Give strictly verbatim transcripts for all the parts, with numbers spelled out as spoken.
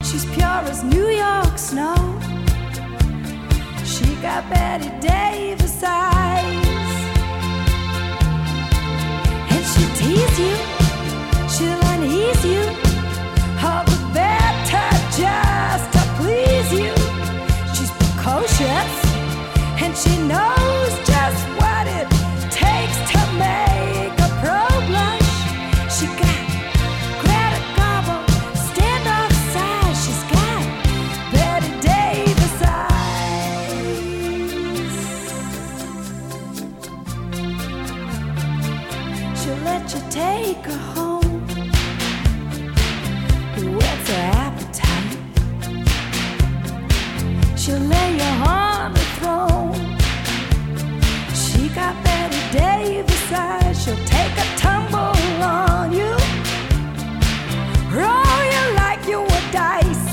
She's pure as New York snow. She got Betty Davis eyes, and she'll tease you, she'll unease you, all the better just to please you. She's precocious, and she knows just what it takes to make a pro blush. She got Greta Garbo, standoff size. She's got Betty Davis eyes. She'll let you take her home, whets her appetite. She'll lay you on the throne. She got Betty Davis eyes. She'll take a tumble on you, roll you like you were dice,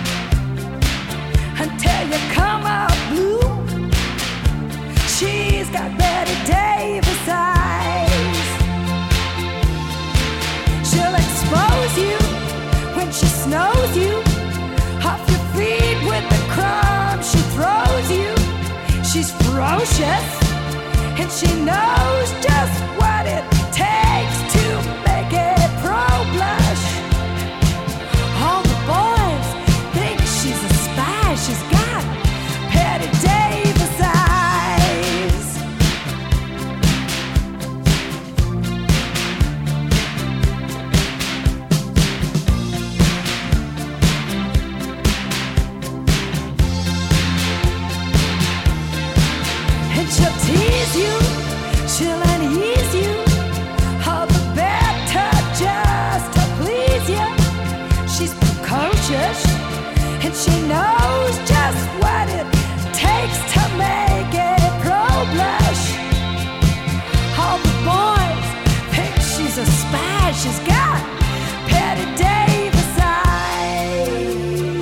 until you come out blue. She's got Betty Davis eyes. She'll expose you when she snows you, off your feet with the crumbs she throws you. She's ferocious, and she knows just what it takes to make it pro blush. All the boys think she's a spy. She's got Betty Davis eyes. And she'll tease you, she'll unease you, all the better just to please you. She's precocious, and she knows just what it takes to make it pro blush. All the boys think she's a spy. She's got Betty Davis eyes.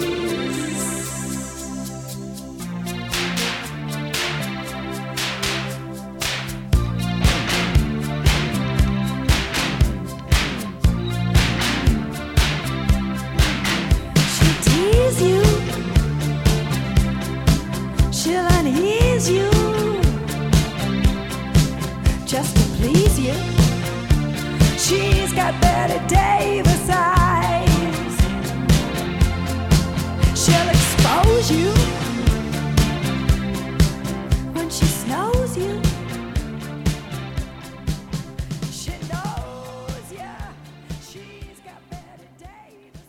She'll tease you, she'll unease you, just to please you. She's got Betty Davis eyes. She'll expose you when she snows you. She knows ya. She's got Betty Davis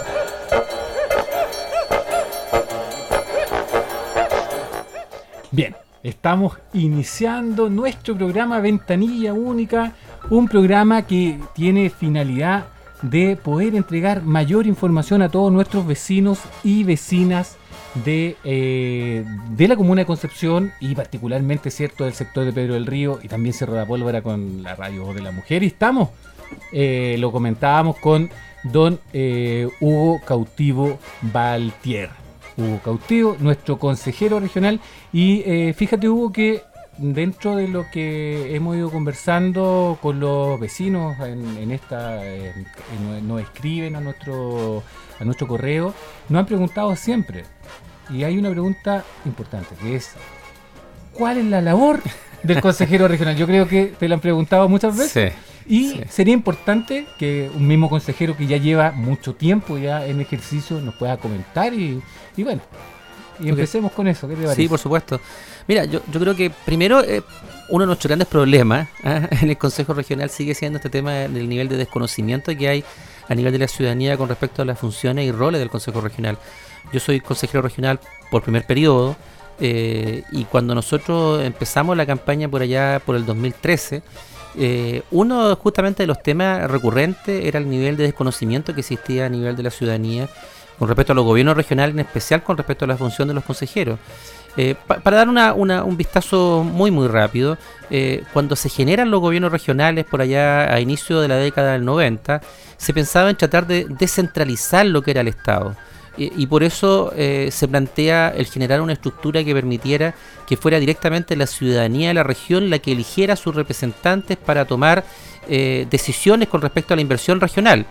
eyes. Bien, estamos iniciando nuestro programa Ventanilla Única, un programa que tiene finalidad de poder entregar mayor información a todos nuestros vecinos y vecinas de, eh, de la comuna de Concepción y particularmente, cierto, del sector de Pedro del Río y también Cerro de la Pólvora con la Radio Voz de la Mujer. Y estamos, eh, lo comentábamos con don eh, Hugo Cautivo Valtier. Hugo Cautivo, nuestro consejero regional. Y eh, fíjate, Hugo, que dentro de lo que hemos ido conversando con los vecinos en, en esta, eh, nos, nos escriben a nuestro, a nuestro correo, nos han preguntado siempre, y hay una pregunta importante, que es ¿cuál es la labor del consejero regional? Yo creo que te la han preguntado muchas veces. Sí. Y Sí. sería importante que un mismo consejero que ya lleva mucho tiempo ya en ejercicio nos pueda comentar y, y bueno, y empecemos con eso. ¿Qué te parece? Sí, por supuesto. Mira, yo, yo creo que primero eh, uno de nuestros grandes problemas ¿eh? en el Consejo Regional sigue siendo este tema del nivel de desconocimiento que hay a nivel de la ciudadanía con respecto a las funciones y roles del Consejo Regional. Yo soy consejero regional por primer periodo eh, y cuando nosotros empezamos la campaña por allá por el dos mil trece, eh, uno justamente de los temas recurrentes era el nivel de desconocimiento que existía a nivel de la ciudadanía con respecto a los gobiernos regionales, en especial con respecto a la función de los consejeros. Eh, pa- para dar una, una, un vistazo muy muy rápido, eh, cuando se generan los gobiernos regionales por allá a inicio de la década del noventa, se pensaba en tratar de descentralizar lo que era el Estado. Y, y por eso eh, se plantea el generar una estructura que permitiera que fuera directamente la ciudadanía de la región la que eligiera a sus representantes para tomar eh, decisiones con respecto a la inversión regional.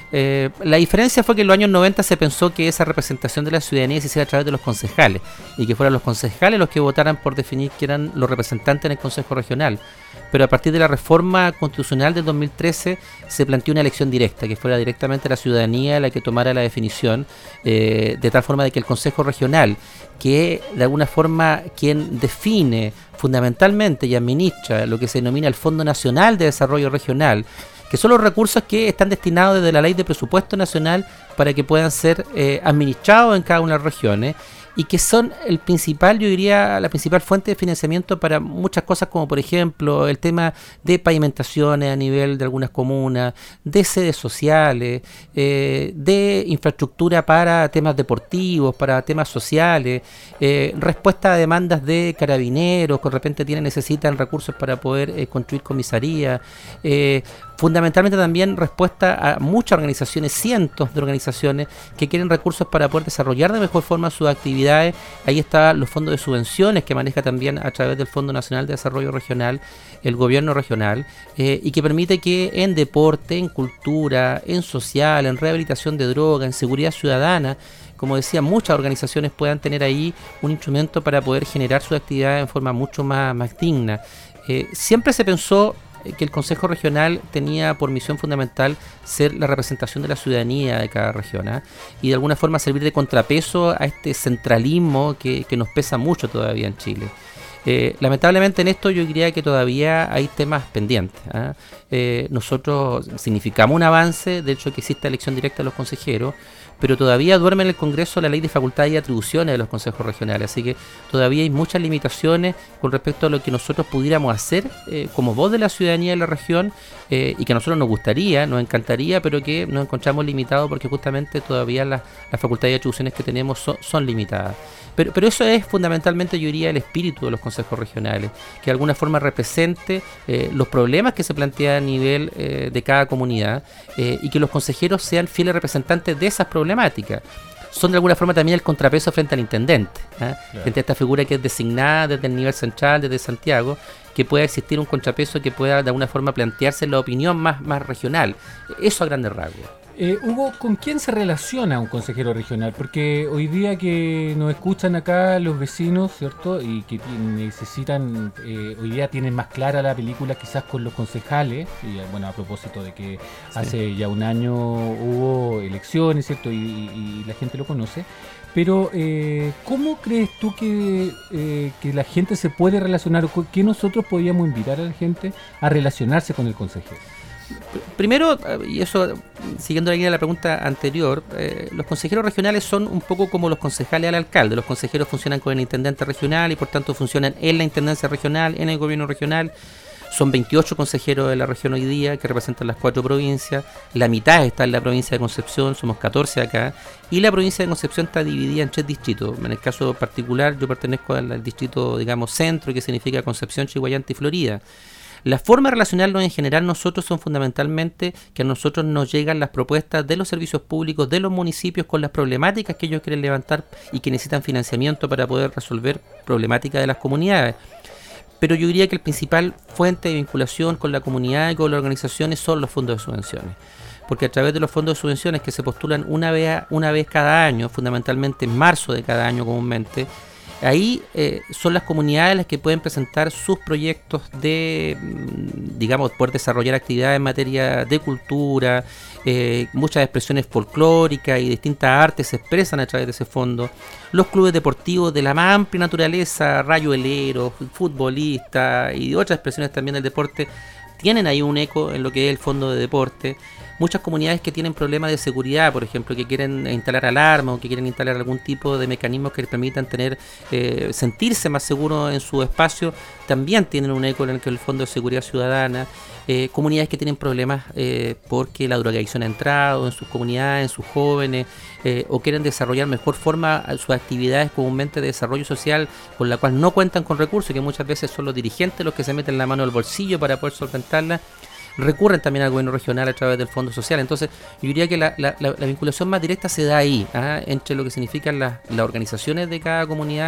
Eh, la diferencia fue que en los años noventa se pensó que esa representación de la ciudadanía se hiciera a través de los concejales y que fueran los concejales los que votaran por definir quién eran los representantes en el Consejo Regional. Pero a partir de la reforma constitucional del dos mil trece se planteó una elección directa, que fuera directamente la ciudadanía la que tomara la definición, eh, de tal forma de que el Consejo Regional, que de alguna forma quien define fundamentalmente y administra lo que se denomina el Fondo Nacional de Desarrollo Regional, que son los recursos que están destinados desde la Ley de Presupuesto Nacional para que puedan ser eh, administrados en cada una de las regiones, y que son el principal, yo diría, la principal fuente de financiamiento para muchas cosas, como por ejemplo el tema de pavimentaciones a nivel de algunas comunas, de sedes sociales, eh, de infraestructura para temas deportivos, para temas sociales, eh, respuesta a demandas de carabineros que de repente tienen, necesitan recursos para poder eh, construir comisarías, eh, fundamentalmente también respuesta a muchas organizaciones, cientos de organizaciones que quieren recursos para poder desarrollar de mejor forma sus actividades. Ahí están los fondos de subvenciones que maneja también a través del Fondo Nacional de Desarrollo Regional el gobierno regional, eh, y que permite que en deporte, en cultura, en social, en rehabilitación de droga, en seguridad ciudadana, como decía, muchas organizaciones puedan tener ahí un instrumento para poder generar sus actividades en forma mucho más, más digna. Eh, siempre se pensó que el Consejo Regional tenía por misión fundamental ser la representación de la ciudadanía de cada región, ¿eh? y de alguna forma servir de contrapeso a este centralismo que, que nos pesa mucho todavía en Chile. Eh, lamentablemente en esto yo diría que todavía hay temas pendientes, ¿eh? Eh, nosotros significamos un avance, de hecho que existe elección directa de los consejeros, pero todavía duerme en el Congreso la ley de facultades y atribuciones de los consejos regionales, así que todavía hay muchas limitaciones con respecto a lo que nosotros pudiéramos hacer eh, como voz de la ciudadanía de la región, eh, y que a nosotros nos gustaría, nos encantaría, pero que nos encontramos limitados porque justamente todavía las, las facultades y atribuciones que tenemos son, son limitadas. Pero, pero eso es fundamentalmente, yo diría, el espíritu de los consejos regionales, que de alguna forma represente eh, los problemas que se plantean a nivel eh, de cada comunidad, eh, y que los consejeros sean fieles representantes de esas problemáticas. Son de alguna forma también el contrapeso frente al intendente, ¿eh? Claro. Frente a esta figura que es designada desde el nivel central, desde Santiago, que pueda existir un contrapeso que pueda de alguna forma plantearse la opinión más, más regional. Eso a grandes rasgos. Eh, Hugo, ¿con quién se relaciona un consejero regional? Porque hoy día que nos escuchan acá los vecinos, ¿cierto? Y que necesitan, eh, hoy día tienen más clara la película quizás con los concejales, y bueno, a propósito de que sí. hace ya un año hubo elecciones, ¿cierto? Y, y, y la gente lo conoce. Pero, eh, ¿cómo crees tú que, eh, que la gente se puede relacionar? ¿O qué nosotros podríamos invitar a la gente a relacionarse con el consejero? Primero, y eso siguiendo la línea de la pregunta anterior, eh, los consejeros regionales son un poco como los concejales al alcalde. Los consejeros funcionan con el intendente regional y por tanto funcionan en la intendencia regional, en el gobierno regional. Son veintiocho consejeros de la región hoy día que representan las cuatro provincias. La mitad está en la provincia de Concepción, somos catorce acá. Y la provincia de Concepción está dividida en tres distritos. En el caso particular yo pertenezco al, al distrito, digamos, centro, que significa Concepción, Chihuayante y Florida. La forma de relacionarnos en general nosotros son fundamentalmente que a nosotros nos llegan las propuestas de los servicios públicos de los municipios con las problemáticas que ellos quieren levantar y que necesitan financiamiento para poder resolver problemáticas de las comunidades. Pero yo diría que el principal fuente de vinculación con la comunidad y con las organizaciones son los fondos de subvenciones. Porque a través de los fondos de subvenciones que se postulan una vez, una vez cada año, fundamentalmente en marzo de cada año comúnmente, ahí eh, son las comunidades las que pueden presentar sus proyectos de, digamos, poder desarrollar actividades en materia de cultura, eh, muchas expresiones folclóricas y distintas artes se expresan a través de ese fondo. Los clubes deportivos de la más amplia naturaleza, rayueleros, futbolistas y otras expresiones también del deporte, tienen ahí un eco en lo que es el fondo de deporte. Muchas comunidades que tienen problemas de seguridad, por ejemplo, que quieren instalar alarma o que quieren instalar algún tipo de mecanismos que les permitan tener eh, sentirse más seguros en su espacio, también tienen un eco en el que el Fondo de Seguridad Ciudadana. Eh, comunidades que tienen problemas eh, porque la drogadicción ha entrado en sus comunidades, en sus jóvenes, eh, o quieren desarrollar mejor forma sus actividades comúnmente de desarrollo social, con la cual no cuentan con recursos, que muchas veces son los dirigentes los que se meten la mano al bolsillo para poder solventarla. Recurren también al gobierno regional a través del Fondo Social. Entonces yo diría que la, la, la, la vinculación más directa se da ahí, ¿ah? entre lo que significan las, las organizaciones de cada comunidad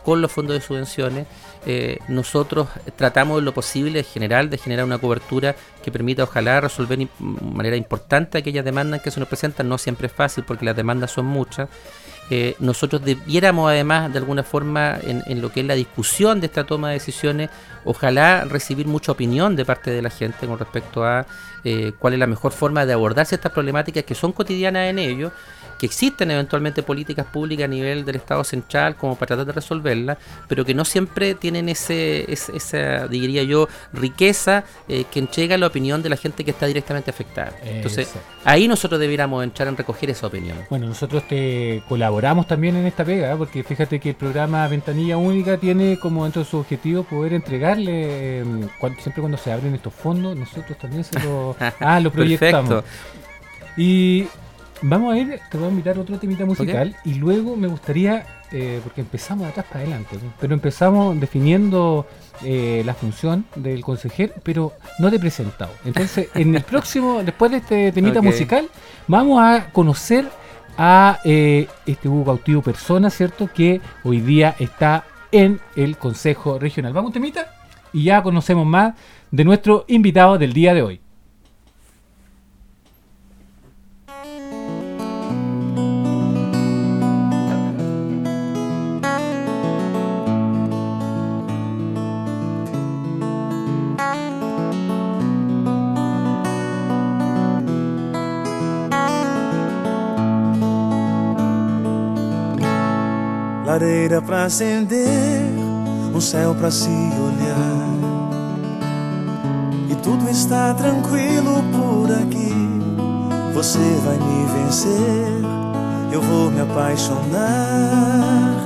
con los fondos de subvenciones. Eh, nosotros tratamos en lo posible, en general, de generar una cobertura que permita, ojalá, resolver de manera importante aquellas demandas que se nos presentan. No siempre es fácil porque las demandas son muchas. Eh, nosotros debiéramos, además, de alguna forma, en, en lo que es la discusión de esta toma de decisiones, ojalá recibir mucha opinión de parte de la gente con respecto a eh, cuál es la mejor forma de abordarse estas problemáticas que son cotidianas en ellos, que existen eventualmente políticas públicas a nivel del Estado central como para tratar de resolverlas, pero que no siempre tienen ese, ese esa, diría yo, riqueza eh, que entrega la opinión de la gente que está directamente afectada. Entonces, Exacto. ahí nosotros debiéramos entrar en recoger esa opinión. Bueno, nosotros te colaboramos también en esta pega, ¿eh? Porque fíjate que el programa Ventanilla Única tiene como dentro de su objetivo poder entregarle, eh, cuando, siempre cuando se abren estos fondos, nosotros también se lo, ah, lo proyectamos. Perfecto. Y vamos a ir, te voy a invitar otro temita musical, okay. Y luego me gustaría, eh, porque empezamos de atrás para adelante, ¿no? Pero empezamos definiendo eh, la función del consejero, pero no te he presentado. Entonces, en el próximo, después de este temita okay. musical, vamos a conocer a eh, este Hugo Cautivo Persona, ¿cierto? Que hoy día está en el Consejo Regional. Vamos, temita, y ya conocemos más de nuestro invitado del día de hoy. Lareira pra acender, um céu pra se olhar, e tudo está tranquilo por aqui. Você vai me vencer, eu vou me apaixonar.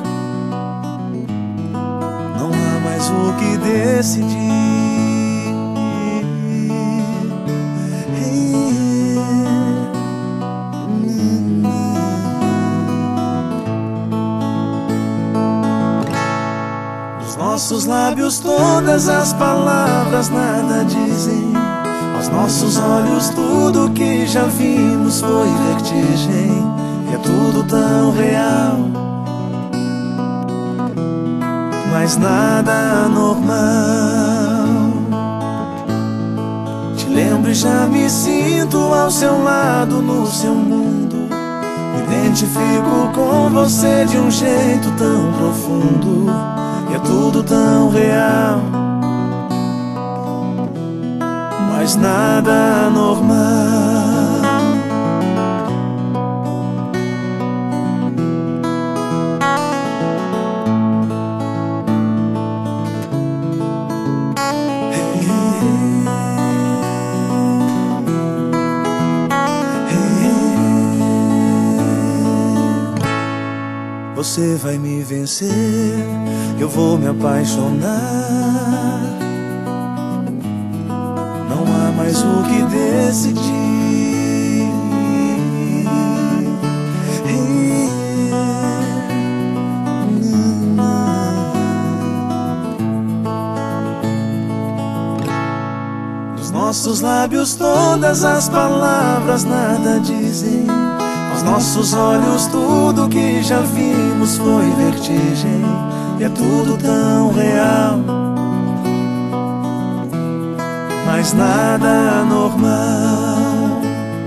Não há mais o que decidir. Nossos lábios todas as palavras nada dizem. Aos nossos olhos tudo que já vimos foi vertigem. E é tudo tão real, mas nada anormal. Te lembro e já me sinto ao seu lado, no seu mundo. Me identifico com você de um jeito tão profundo. E é tudo tão real, mas nada anormal. Hey, hey, hey. Você vai me vencer, eu vou me apaixonar. Não há mais o que decidir. Nos nossos lábios todas as palavras nada dizem. Aos nossos olhos tudo que já vimos foi vertigem. E é tudo tão real, mas nada anormal.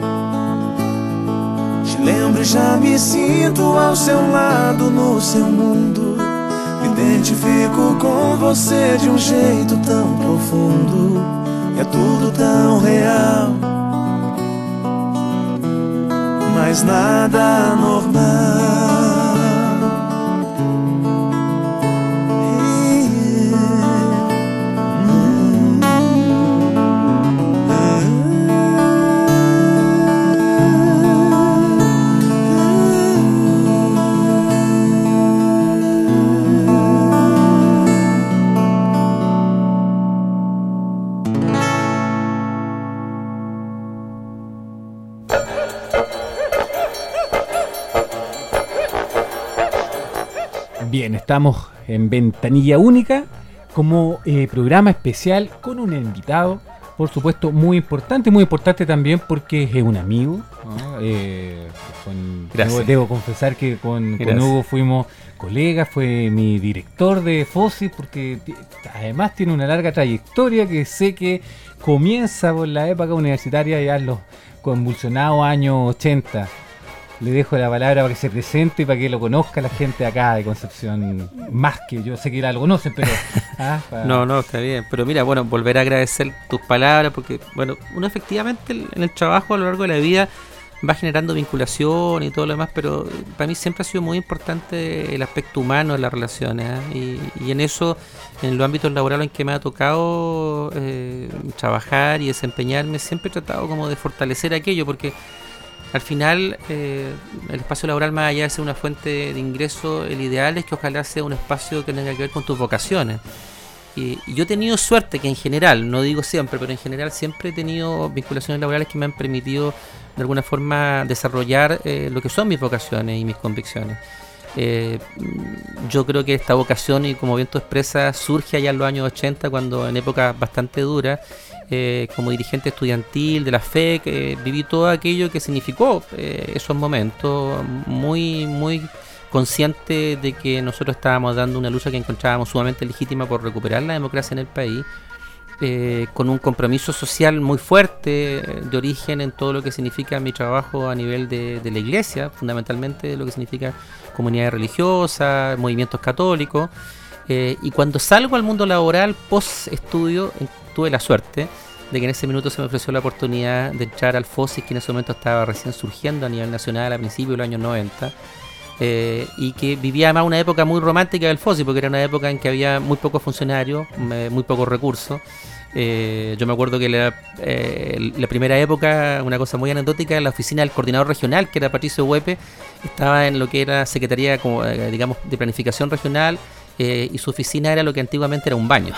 Te lembro e já me sinto ao seu lado, no seu mundo. Me identifico com você de um jeito tão profundo. E é tudo tão real, mas nada anormal. Bien, estamos en Ventanilla Única como eh, programa especial con un invitado. por supuesto, muy importante, muy importante también porque es un amigo, ¿no? eh, con, debo, debo confesar que con, con Hugo fuimos colegas, fue mi director de FOSIS, porque t- además tiene una larga trayectoria que sé que comienza por la época universitaria ya en los convulsionados años ochenta. Le dejo la palabra para que se presente y para que lo conozca la gente acá de Concepción, más que yo sé que ya lo conocen, pero... ah, para... No, no, está bien. Pero mira, bueno, volver a agradecer tus palabras, porque, bueno, uno efectivamente en el trabajo a lo largo de la vida va generando vinculación y todo lo demás, pero para mí siempre ha sido muy importante el aspecto humano de las relaciones, ¿eh? y, y en eso, en los ámbitos laborales en que me ha tocado eh, trabajar y desempeñarme, siempre he tratado como de fortalecer aquello, porque al final, eh, el espacio laboral, más allá de ser una fuente de ingreso, el ideal es que ojalá sea un espacio que tenga que ver con tus vocaciones. Y, y yo he tenido suerte que en general, no digo siempre, pero en general siempre he tenido vinculaciones laborales que me han permitido de alguna forma desarrollar eh, lo que son mis vocaciones y mis convicciones. Eh, yo creo que esta vocación, y como bien tú expresas, surge allá en los años ochenta, cuando en épocas bastante duras, Eh, como dirigente estudiantil de la F E C, eh, viví todo aquello que significó eh, esos momentos, muy muy consciente de que nosotros estábamos dando una lucha que encontrábamos sumamente legítima por recuperar la democracia en el país, eh, con un compromiso social muy fuerte, de origen en todo lo que significa mi trabajo a nivel de, de la iglesia, fundamentalmente lo que significa comunidades religiosas, movimientos católicos, eh, y cuando salgo al mundo laboral post estudio tuve la suerte de que en ese minuto se me ofreció la oportunidad de entrar al FOSIS, que en ese momento estaba recién surgiendo a nivel nacional a principios de los años noventa, eh, y que vivía además una época muy romántica del FOSIS, porque era una época en que había muy pocos funcionarios, muy pocos recursos. Eh, yo me acuerdo que la, eh, la primera época, una cosa muy anecdótica, la oficina del coordinador regional, que era Patricio Huepe, estaba en lo que era Secretaría, como, eh, digamos, de Planificación Regional, eh, y su oficina era lo que antiguamente era un baño.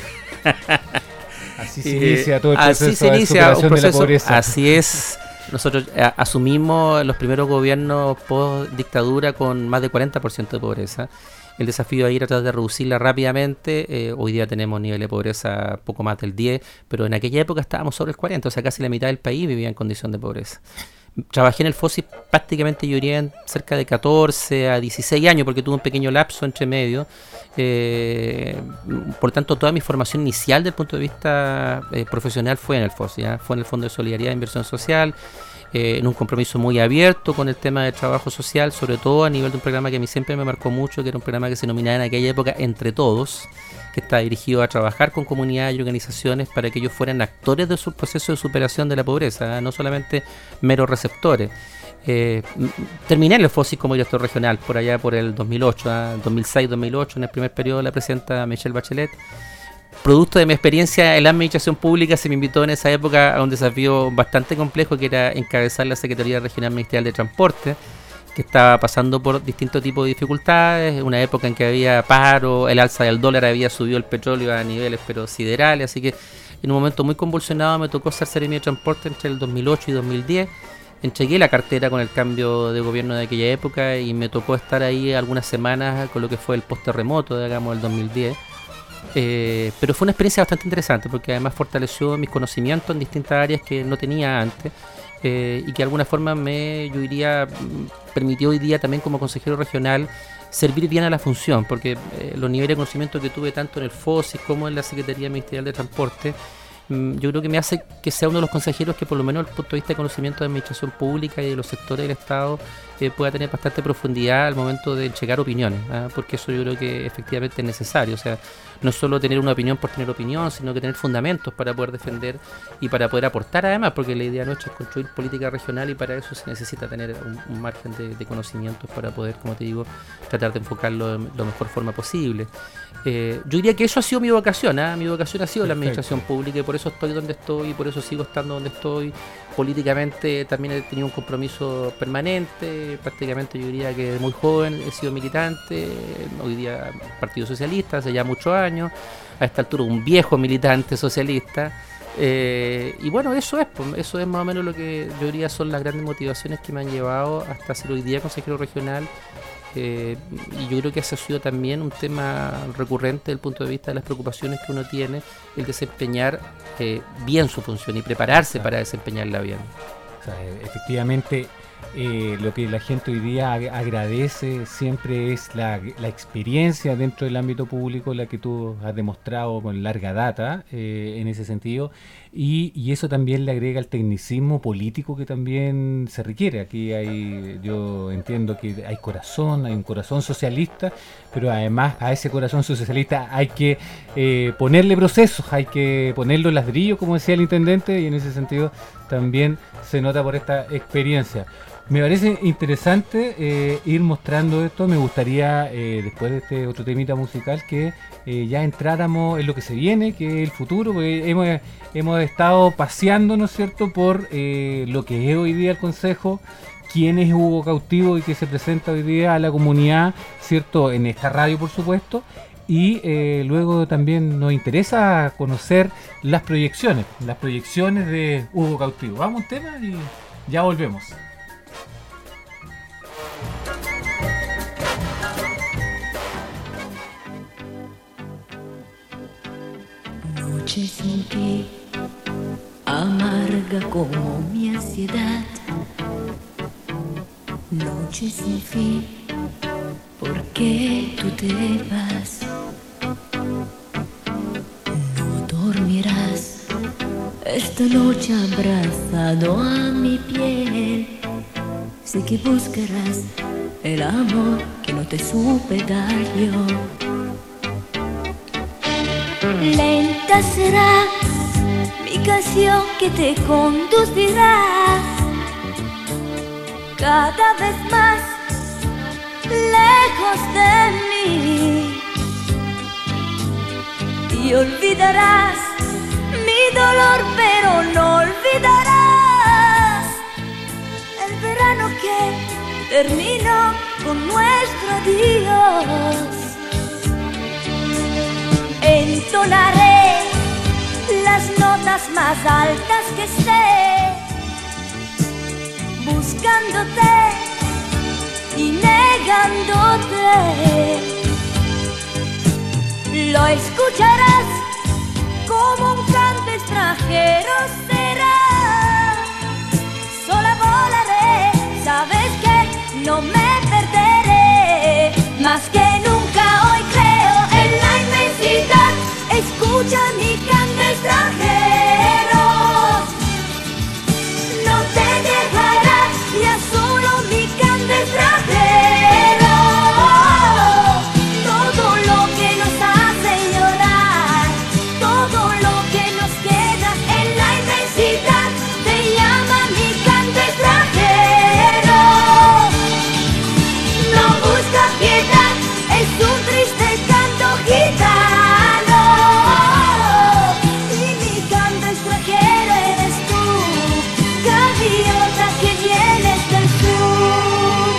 Así se inicia todo el proceso, así se inicia de superación un proceso, de la pobreza. Así es. Nosotros a, asumimos los primeros gobiernos post dictadura con más de cuarenta por ciento de pobreza. El desafío ahí era tratar de reducirla rápidamente. Eh, hoy día tenemos nivel de pobreza poco más del diez, pero en aquella época estábamos sobre el cuarenta, o sea, casi la mitad del país vivía en condición de pobreza. Trabajé en el FOSIS prácticamente, yo diría, en cerca de catorce a dieciséis años, porque tuve un pequeño lapso entre medio. Eh, por tanto, toda mi formación inicial desde el punto de vista eh, profesional fue en el FOSIS, ¿eh? Fue en el Fondo de Solidaridad e Inversión Social, eh, en un compromiso muy abierto con el tema del trabajo social, sobre todo a nivel de un programa que a mí siempre me marcó mucho, que era un programa que se denominaba en aquella época Entre Todos, que está dirigido a trabajar con comunidades y organizaciones para que ellos fueran actores de su proceso de superación de la pobreza, ¿eh? No solamente meros receptores. Eh, terminé en el FOSIS como director regional por allá por el dos mil ocho, ¿eh? dos mil seis dos mil ocho, en el primer periodo de la presidenta Michelle Bachelet. Producto de mi experiencia en la administración pública, se me invitó en esa época a un desafío bastante complejo, que era encabezar la Secretaría Regional Ministerial de Transporte, que estaba pasando por distintos tipos de dificultades, una época en que había paro, el alza del dólar había subido el petróleo a niveles pero siderales, así que en un momento muy convulsionado me tocó ser seremi de transporte entre el dos mil ocho y dos mil diez. Entregué la cartera con el cambio de gobierno de aquella época y me tocó estar ahí algunas semanas con lo que fue el post-terremoto, digamos, del dos mil diez. Eh, pero fue una experiencia bastante interesante porque además fortaleció mis conocimientos en distintas áreas que no tenía antes, eh, y que de alguna forma me, yo diría, permitió hoy día también como consejero regional servir bien a la función, porque eh, los niveles de conocimiento que tuve tanto en el FOSIS como en la Secretaría Ministerial de Transporte, yo creo que me hace que sea uno de los consejeros que por lo menos desde el punto de vista de conocimiento de administración pública y de los sectores del Estado eh, pueda tener bastante profundidad al momento de entregar opiniones, ¿eh? Porque eso yo creo que efectivamente es necesario, o sea, no solo tener una opinión por tener opinión, sino que tener fundamentos para poder defender y para poder aportar además, porque la idea nuestra es construir política regional y para eso se necesita tener un, un margen de, de conocimientos para poder, como te digo, tratar de enfocarlo de la mejor forma posible. Eh, yo diría que eso ha sido mi vocación, ¿eh? Mi vocación ha sido Perfecto. La administración pública y por eso estoy donde estoy y por eso sigo estando donde estoy. Políticamente también he tenido un compromiso permanente, prácticamente yo diría que muy joven he sido militante, hoy día Partido Socialista, hace ya muchos años, a esta altura un viejo militante socialista, eh, y bueno, eso es, eso es más o menos lo que yo diría son las grandes motivaciones que me han llevado hasta ser hoy día consejero regional, eh, y yo creo que ese ha sido también un tema recurrente desde el punto de vista de las preocupaciones que uno tiene, el desempeñar eh, bien su función y prepararse Claro. para desempeñarla bien. O sea, e- efectivamente, eh, lo que la gente hoy día ag- agradece siempre es la, la experiencia dentro del ámbito público, la que tú has demostrado con larga data eh, en ese sentido, y, y eso también le agrega el tecnicismo político que también se requiere. Aquí hay, yo entiendo que hay corazón, hay un corazón socialista, pero además a ese corazón socialista hay que eh, ponerle procesos, hay que ponerle ladrillos, como decía el intendente, y en ese sentido también se nota por esta experiencia. Me parece interesante eh, ir mostrando esto. Me gustaría, eh, después de este otro temita musical, que eh, ya entráramos en lo que se viene, que es el futuro, porque hemos, hemos estado paseando, ¿no es cierto?, por eh, lo que es hoy día el Consejo, quién es Hugo Cautivo y que se presenta hoy día a la comunidad, ¿cierto?, en esta radio, por supuesto. Y eh, luego también nos interesa conocer las proyecciones, las proyecciones de Hugo Cautivo. Vamos a un tema y ya volvemos. Noche sin ti, amarga como mi ansiedad. Noche sin fin, ¿por qué tú te vas? No dormirás esta noche abrazado a mi piel. Sé que buscarás el amor que no te supe dar yo. Lenta será mi canción que te conducirá cada vez más lejos de mí, y olvidarás mi dolor, pero no olvidarás el verano que terminó con nuestro adiós. Entonaré las notas más altas que sé, buscándote y negándote. Lo escucharás como un canto extranjero será. Sola volaré, sabes que no me perderé. Más que nunca hoy creo en la inmensidad. Escucha mi canto extranjero. No te dejará ya solo mi canto extranjero. Todo lo que nos hace llorar, todo lo que nos queda en la inmensidad, te llama mi canto extranjero. No busca piedad, es un triste canto gitano. Y mi canto extranjero eres tú, gaviota que vienes del sur.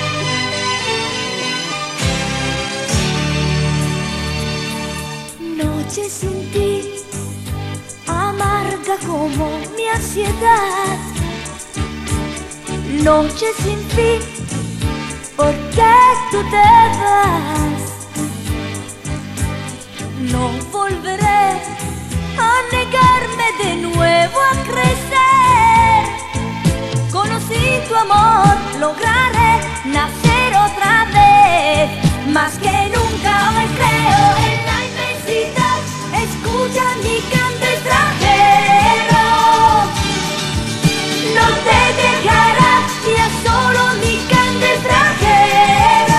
Noche sin ti, amarga como mi ansiedad. Noche sin fin, ¿por qué tú te vas? No volveré a negarme de nuevo a crecer. Conocí tu amor, lograré nacer otra vez. Más que nunca hoy creo en la inmensidad. Escucha mi canto extranjero. No te dejará ya solo mi canto extranjero.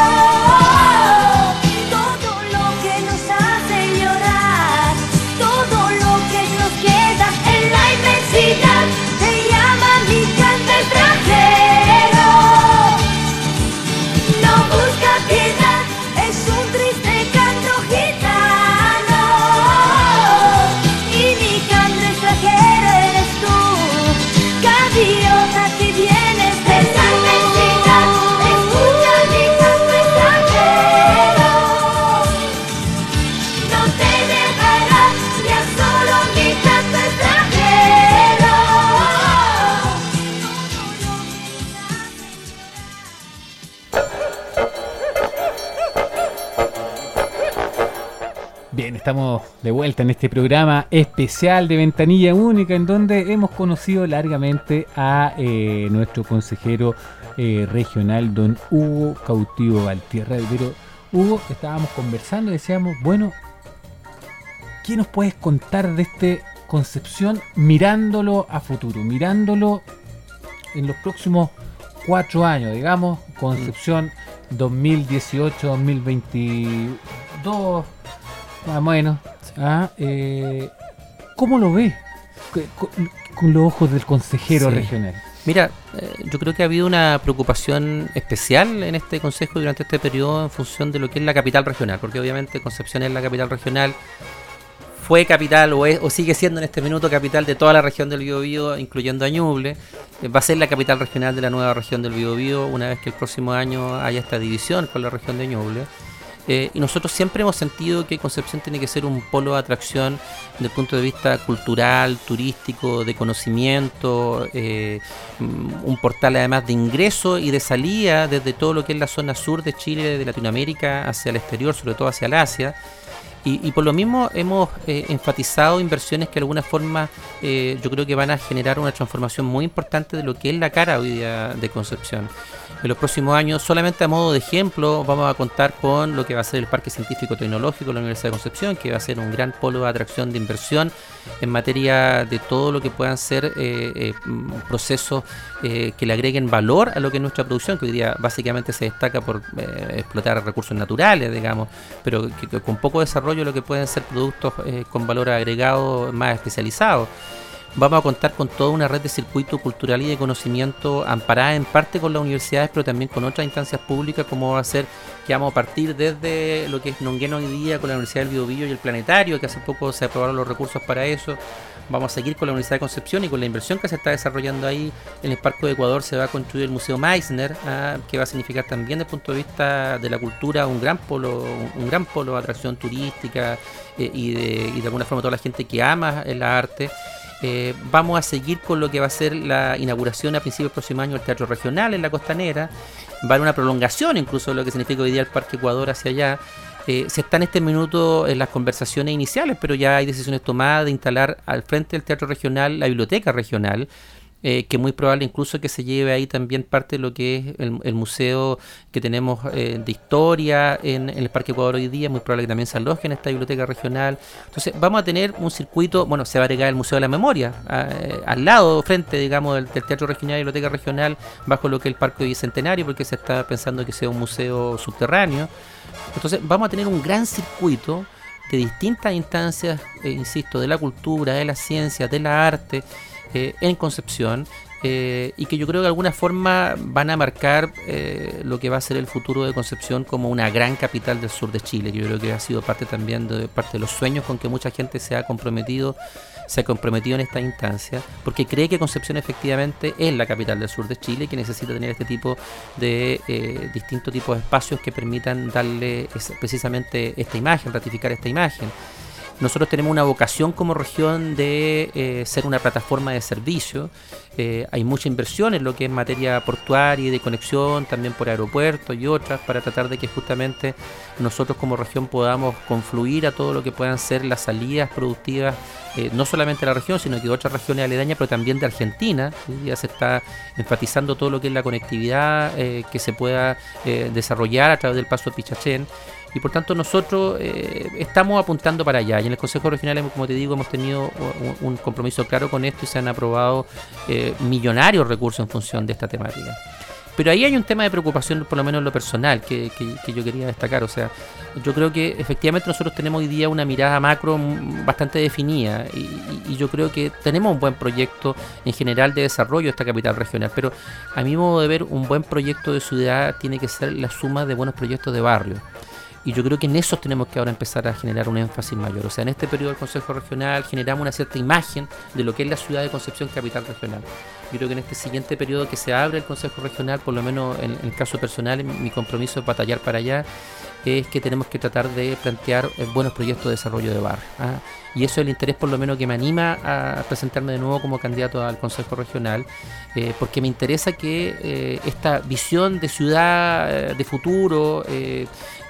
Todo lo que nos hace llorar, todo lo que nos queda en la inmensidad, te llama mi canto extranjero. Bien, estamos de vuelta en este programa especial de Ventanilla Única, en donde hemos conocido largamente a eh, nuestro consejero eh, regional, don Hugo Cautivo Valtierra. Pero Hugo, estábamos conversando y decíamos, bueno, ¿qué nos puedes contar de este Concepción mirándolo a futuro, mirándolo en los próximos cuatro años, digamos, Concepción dos mil dieciocho dos mil veintidós, más o menos? ¿Ah? Eh, ¿Cómo lo ves con, con los ojos del consejero sí. regional? Mira, eh, yo creo que ha habido una preocupación especial en este consejo durante este periodo en función de lo que es la capital regional, porque obviamente Concepción es la capital regional, fue capital o, es, o sigue siendo en este minuto capital de toda la región del Biobío, incluyendo a Ñuble. Eh, va a ser la capital regional de la nueva región del Biobío una vez que el próximo año haya esta división con la región de Ñuble. Eh, y nosotros siempre hemos sentido que Concepción tiene que ser un polo de atracción desde el punto de vista cultural, turístico, de conocimiento, eh, un portal además de ingreso y de salida desde todo lo que es la zona sur de Chile, de Latinoamérica, hacia el exterior, sobre todo hacia el Asia. Y, y por lo mismo hemos eh, enfatizado inversiones que de alguna forma eh, yo creo que van a generar una transformación muy importante de lo que es la cara hoy día de Concepción. En los próximos años, solamente a modo de ejemplo, vamos a contar con lo que va a ser el Parque Científico Tecnológico de la Universidad de Concepción, que va a ser un gran polo de atracción de inversión en materia de todo lo que puedan ser eh, eh, procesos eh, que le agreguen valor a lo que es nuestra producción, que hoy día básicamente se destaca por eh, explotar recursos naturales, digamos, pero que, que con poco desarrollo lo que pueden ser productos eh, con valor agregado más especializados. Vamos a contar con toda una red de circuito cultural y de conocimiento amparada en parte con las universidades, pero también con otras instancias públicas, como va a ser que vamos a partir desde lo que es Nonguén hoy día con la Universidad del Biobío y el Planetario, que hace poco se aprobaron los recursos para eso. Vamos a seguir con la Universidad de Concepción y con la inversión que se está desarrollando ahí. En el Parque de Ecuador se va a construir el Museo Meissner, ¿ah? que va a significar también desde el punto de vista de la cultura un gran polo, un gran polo de atracción turística eh, y, de, y de alguna forma toda la gente que ama la arte. Eh, vamos a seguir con lo que va a ser la inauguración a principios del próximo año del Teatro Regional en la Costanera. Va a haber una prolongación incluso de lo que significa hoy día el Parque Ecuador hacia allá. Eh, se está en este minuto en las conversaciones iniciales, pero ya hay decisiones tomadas de instalar al frente del Teatro Regional la Biblioteca Regional, eh, que muy probable incluso que se lleve ahí también parte de lo que es el, el museo que tenemos eh, de historia en, en el Parque Ecuador hoy día, muy probable que también se aloje en esta Biblioteca Regional. Entonces vamos a tener un circuito, bueno, se va a agregar el Museo de la Memoria, a, eh, al lado, frente, digamos, del, del Teatro Regional y Biblioteca Regional, bajo lo que es el Parque Bicentenario, porque se está pensando que sea un museo subterráneo. Entonces vamos a tener un gran circuito de distintas instancias, eh, insisto, de la cultura, de la ciencia, de la arte, eh, en Concepción, eh, y que yo creo que de alguna forma van a marcar eh, lo que va a ser el futuro de Concepción como una gran capital del sur de Chile, que yo creo que ha sido parte también de parte de los sueños con que mucha gente se ha comprometido se ha comprometido en esta instancia, porque cree que Concepción efectivamente es la capital del sur de Chile y que necesita tener este tipo de eh, distintos tipos de espacios que permitan darle esa, precisamente esta imagen, ratificar esta imagen. Nosotros tenemos una vocación como región de eh, ser una plataforma de servicio. Eh, hay mucha inversión en lo que es materia portuaria y de conexión, también por aeropuertos y otras, para tratar de que justamente nosotros como región podamos confluir a todo lo que puedan ser las salidas productivas, eh, no solamente de la región, sino que de otras regiones aledañas, pero también de Argentina. ¿Sí? Ya se está enfatizando todo lo que es la conectividad eh, que se pueda eh, desarrollar a través del Paso Pichachén. Y por tanto nosotros eh, estamos apuntando para allá. Y en el Consejo Regional, como te digo, hemos tenido un, un compromiso claro con esto y se han aprobado eh, millonarios recursos en función de esta temática. Pero ahí hay un tema de preocupación, por lo menos en lo personal, que, que, que yo quería destacar. O sea, yo creo que efectivamente nosotros tenemos hoy día una mirada macro bastante definida y, y, y yo creo que tenemos un buen proyecto en general de desarrollo de esta capital regional. Pero a mi modo de ver, un buen proyecto de ciudad tiene que ser la suma de buenos proyectos de barrio. Y yo creo que en esos tenemos que ahora empezar a generar un énfasis mayor. O sea, en este periodo del Consejo Regional generamos una cierta imagen de lo que es la ciudad de Concepción capital regional. Yo creo que en este siguiente periodo que se abre el Consejo Regional, por lo menos en, en el caso personal, mi compromiso es batallar para allá, es que tenemos que tratar de plantear buenos proyectos de desarrollo de barrio. ¿ah? Y eso es el interés por lo menos que me anima a presentarme de nuevo como candidato al Consejo Regional, eh, porque me interesa que eh, esta visión de ciudad, de futuro, eh, muy desarrollada,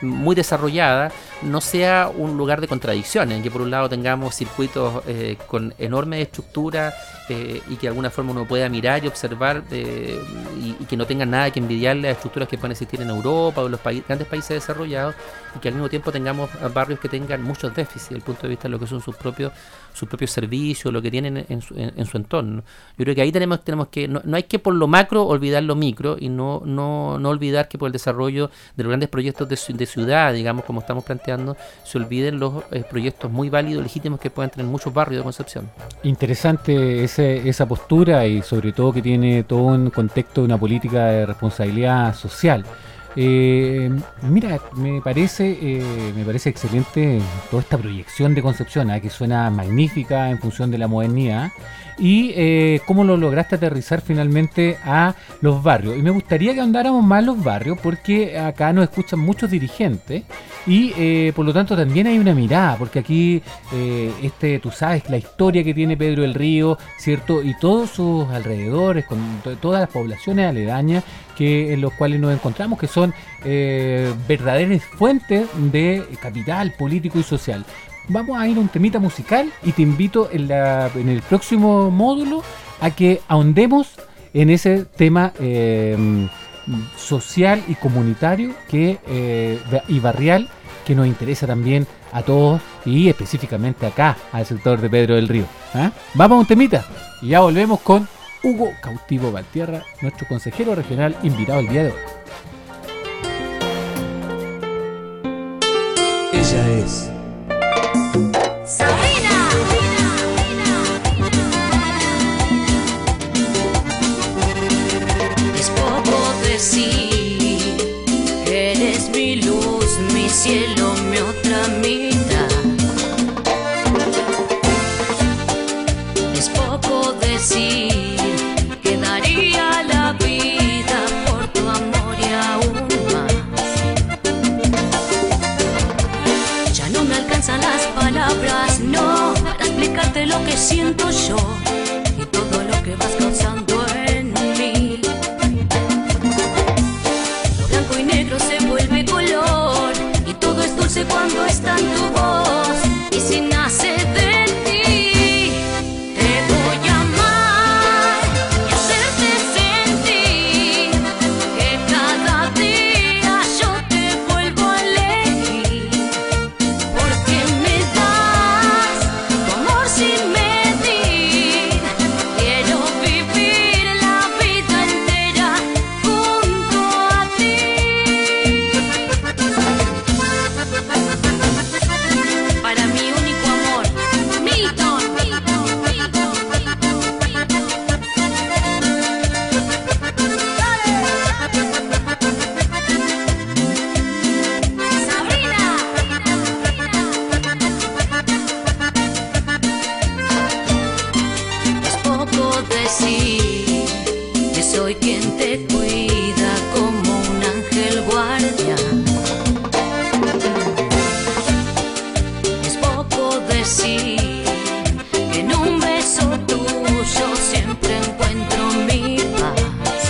desarrollada no sea un lugar de contradicciones, en que por un lado tengamos circuitos eh, con enorme estructura eh, y que de alguna forma uno pueda mirar y observar eh, y, y que no tengan nada que envidiarle a estructuras que pueden existir en Europa o en los países, grandes países desarrollados, y que al mismo tiempo tengamos barrios que tengan muchos déficits desde el punto de vista de lo que son sus propios sus propios servicios, lo que tienen en su, en, en su entorno. Yo creo que ahí tenemos tenemos que no, no hay que por lo macro olvidar lo micro y no no no olvidar que por el desarrollo de los grandes proyectos de, de ciudad, digamos, como estamos planteando, se olviden los eh, proyectos muy válidos, legítimos que pueden tener muchos barrios de Concepción. Interesante ese, esa postura y sobre todo que tiene todo un contexto de una política de responsabilidad social. Eh, mira, me parece eh, me parece excelente toda esta proyección de Concepción, ¿eh? que suena magnífica en función de la modernidad, y eh, cómo lo lograste aterrizar finalmente a los barrios. Y me gustaría que andáramos más los barrios, porque acá nos escuchan muchos dirigentes y eh, por lo tanto también hay una mirada, porque aquí eh, este, tú sabes la historia que tiene Pedro del Río, ¿cierto? Y todos sus alrededores, con to- todas las poblaciones aledañas que en los cuales nos encontramos, que son eh, verdaderas fuentes de capital político y social. Vamos a ir a un temita musical y te invito en, la, en el próximo módulo a que ahondemos en ese tema eh, social y comunitario que eh, y barrial que nos interesa también a todos y específicamente acá al sector de Pedro del Río. ¿eh? Vamos a un temita y ya volvemos con Hugo Cautivo Valtierra, nuestro consejero regional invitado el día de hoy. Ella es Es poco decir, eres mi luz, mi cielo, mi otra mitad. Es poco decir que daría la vida por tu amor y aún más. Ya no me alcanzan las palabras, no, para explicarte lo que siento yo y todo lo que vas causando en mí. Lo blanco y negro se vuelve color y todo es dulce cuando está en tu voz. Y si nace de ti, te voy a amar y hacerte sentir que cada día yo te vuelvo a elegir, porque me das tu amor sin medir. Quiero vivir la vida entera junto a ti. Para mi único amor, Milton. Es poco decir que soy quien te cuida como un ángel guardián. Es poco decir que en un beso tuyo siempre encuentro mi paz.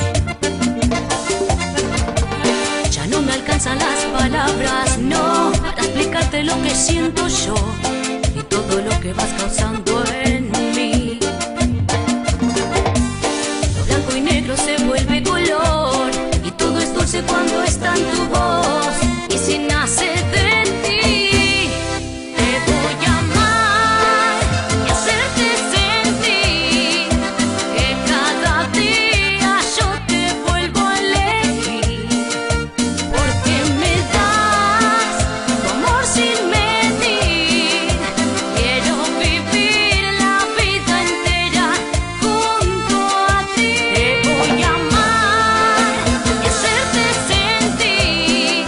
Ya no me alcanzan las palabras, no, para explicarte lo que siento yo y todo lo que vas causando en mí. Lo blanco y negro se vuelve color y todo es dulce cuando está en tu voz. Y si nace de ti, te voy a amar y hacerte sentir que cada día yo te vuelvo a elegir, porque me das tu amor sin medir. Quiero vivir la vida entera junto a ti. Te voy a amar y hacerte sentir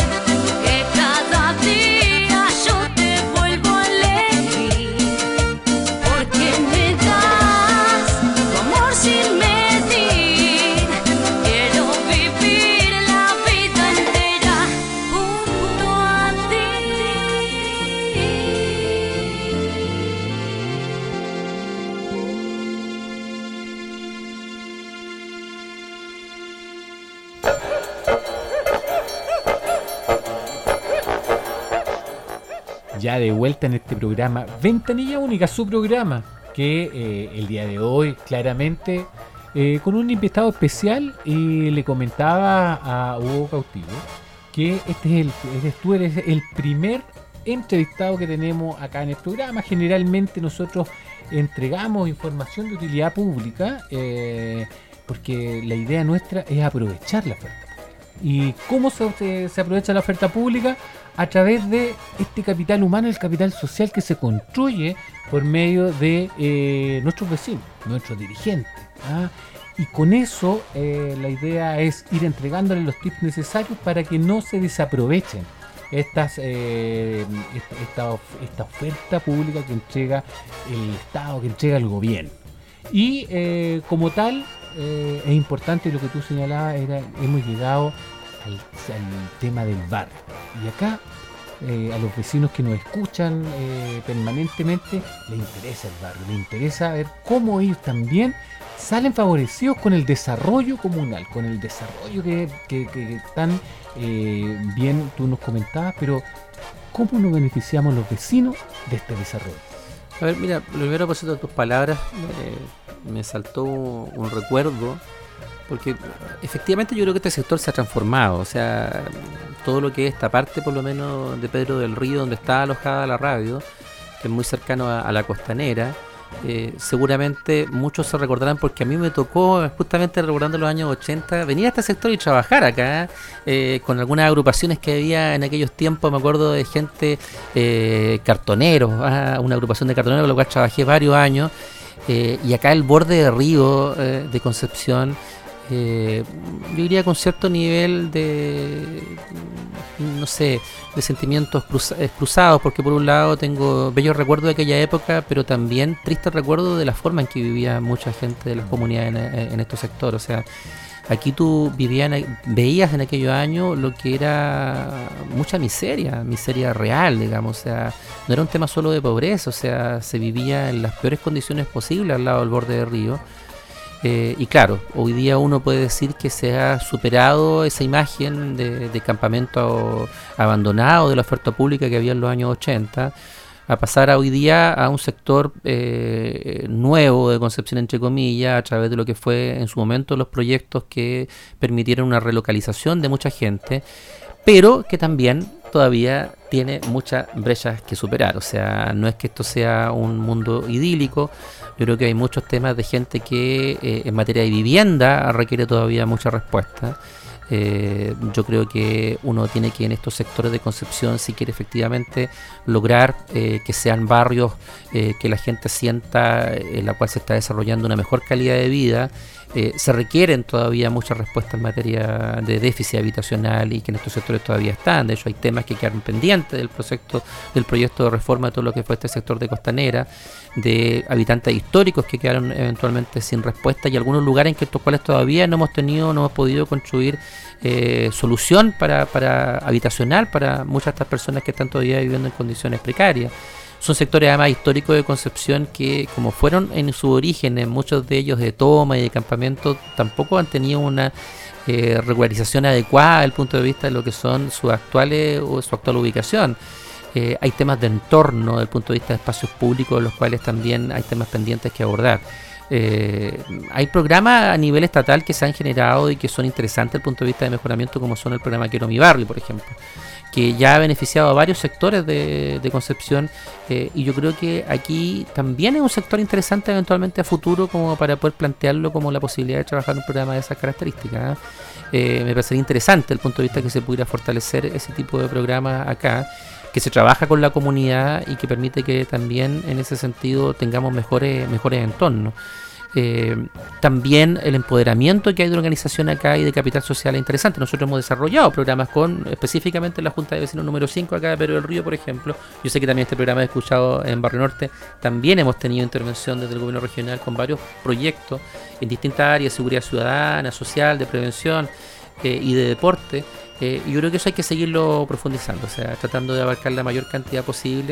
ya de vuelta en este programa Ventanilla Única, su programa, que eh, el día de hoy claramente eh, con un invitado especial, y le comentaba a Hugo Cautivo que este es el, eres, tú eres el primer entrevistado que tenemos acá en el programa. Generalmente nosotros entregamos información de utilidad pública eh, porque la idea nuestra es aprovechar la oferta pública. ¿Y cómo se, se aprovecha la oferta pública? A través de este capital humano, el capital social que se construye por medio de eh, nuestros vecinos, nuestros dirigentes, ¿ah? Y con eso eh, la idea es ir entregándoles los tips necesarios para que no se desaprovechen estas eh, esta, esta oferta pública que entrega el Estado, que entrega el gobierno. Y eh, como tal, eh, es importante lo que tú señalabas, era, hemos llegado al, al tema del barrio. Y acá, eh, a los vecinos que nos escuchan eh, permanentemente, les interesa el barrio, les interesa ver cómo ellos también salen favorecidos con el desarrollo comunal, con el desarrollo que, que, que tan eh, bien tú nos comentabas, pero ¿cómo nos beneficiamos los vecinos de este desarrollo? A ver, mira, lo primero, por cierto, de tus palabras eh, me saltó un, un recuerdo, porque efectivamente yo creo que este sector se ha transformado, o sea, todo lo que es esta parte, por lo menos, de Pedro del Río, donde está alojada la radio, que es muy cercano a, a la costanera. Eh, seguramente muchos se recordarán, porque a mí me tocó, justamente recordando los años ochenta, venir a este sector y trabajar acá eh, con algunas agrupaciones que había en aquellos tiempos. Me acuerdo de gente, eh, cartoneros, ah, una agrupación de cartoneros con la cual trabajé varios años, eh, y acá el borde de río eh, de Concepción, eh, yo diría con cierto nivel de, no sé, de sentimientos cruz, cruzados, porque por un lado tengo bellos recuerdos de aquella época, pero también tristes recuerdos de la forma en que vivía mucha gente de las comunidades en, en estos sectores. O sea, aquí tú vivías, veías en aquellos años lo que era mucha miseria, miseria real, digamos. O sea, no era un tema solo de pobreza, o sea, se vivía en las peores condiciones posibles al lado del borde del río. Eh, y claro, hoy día uno puede decir que se ha superado esa imagen de, de campamento abandonado de la oferta pública que había en los años ochenta, a pasar a hoy día a un sector eh, nuevo de Concepción, entre comillas, a través de lo que fue en su momento los proyectos que permitieron una relocalización de mucha gente, pero que también todavía tiene muchas brechas que superar. O sea, no es que esto sea un mundo idílico. Yo creo que hay muchos temas de gente que eh, en materia de vivienda requiere todavía mucha respuesta. Eh, yo creo que uno tiene que, en estos sectores de Concepción, si quiere efectivamente lograr eh, que sean barrios eh, que la gente sienta en la cual se está desarrollando una mejor calidad de vida, eh, se requieren todavía muchas respuestas en materia de déficit habitacional, y que en estos sectores todavía están. De hecho, hay temas que quedaron pendientes del proyecto, del proyecto de reforma de todo lo que fue este sector de Costanera, de habitantes históricos que quedaron eventualmente sin respuesta, y algunos lugares en que estos cuales todavía no hemos tenido, no hemos podido construir eh, solución para, para habitacional para muchas de estas personas que están todavía viviendo en condiciones precarias. Son sectores además históricos de Concepción que, como fueron en su origen, en muchos de ellos de toma y de campamento, tampoco han tenido una eh, regularización adecuada desde el punto de vista de lo que son sus actuales o su actual ubicación. Eh, hay temas de entorno desde el punto de vista de espacios públicos, de los cuales también hay temas pendientes que abordar. Eh, hay programas a nivel estatal que se han generado y que son interesantes desde el punto de vista de mejoramiento, como son el programa Quiero Mi Barrio, por ejemplo, que ya ha beneficiado a varios sectores de, de Concepción, eh, y yo creo que aquí también es un sector interesante eventualmente a futuro, como para poder plantearlo como la posibilidad de trabajar un programa de esas características. Eh, me parecería interesante desde el punto de vista que se pudiera fortalecer ese tipo de programas acá, que se trabaja con la comunidad y que permite que también en ese sentido tengamos mejores, mejores entornos. Eh, también el empoderamiento que hay de organización acá y de capital social es interesante. Nosotros hemos desarrollado programas con específicamente la Junta de Vecinos número cinco acá de Pedro del Río, por ejemplo. Yo sé que también este programa he escuchado en Barrio Norte. También hemos tenido intervención desde el gobierno regional con varios proyectos en distintas áreas: seguridad ciudadana, social, de prevención eh, y de deporte, Eh, y yo creo que eso hay que seguirlo profundizando, o sea, tratando de abarcar la mayor cantidad posible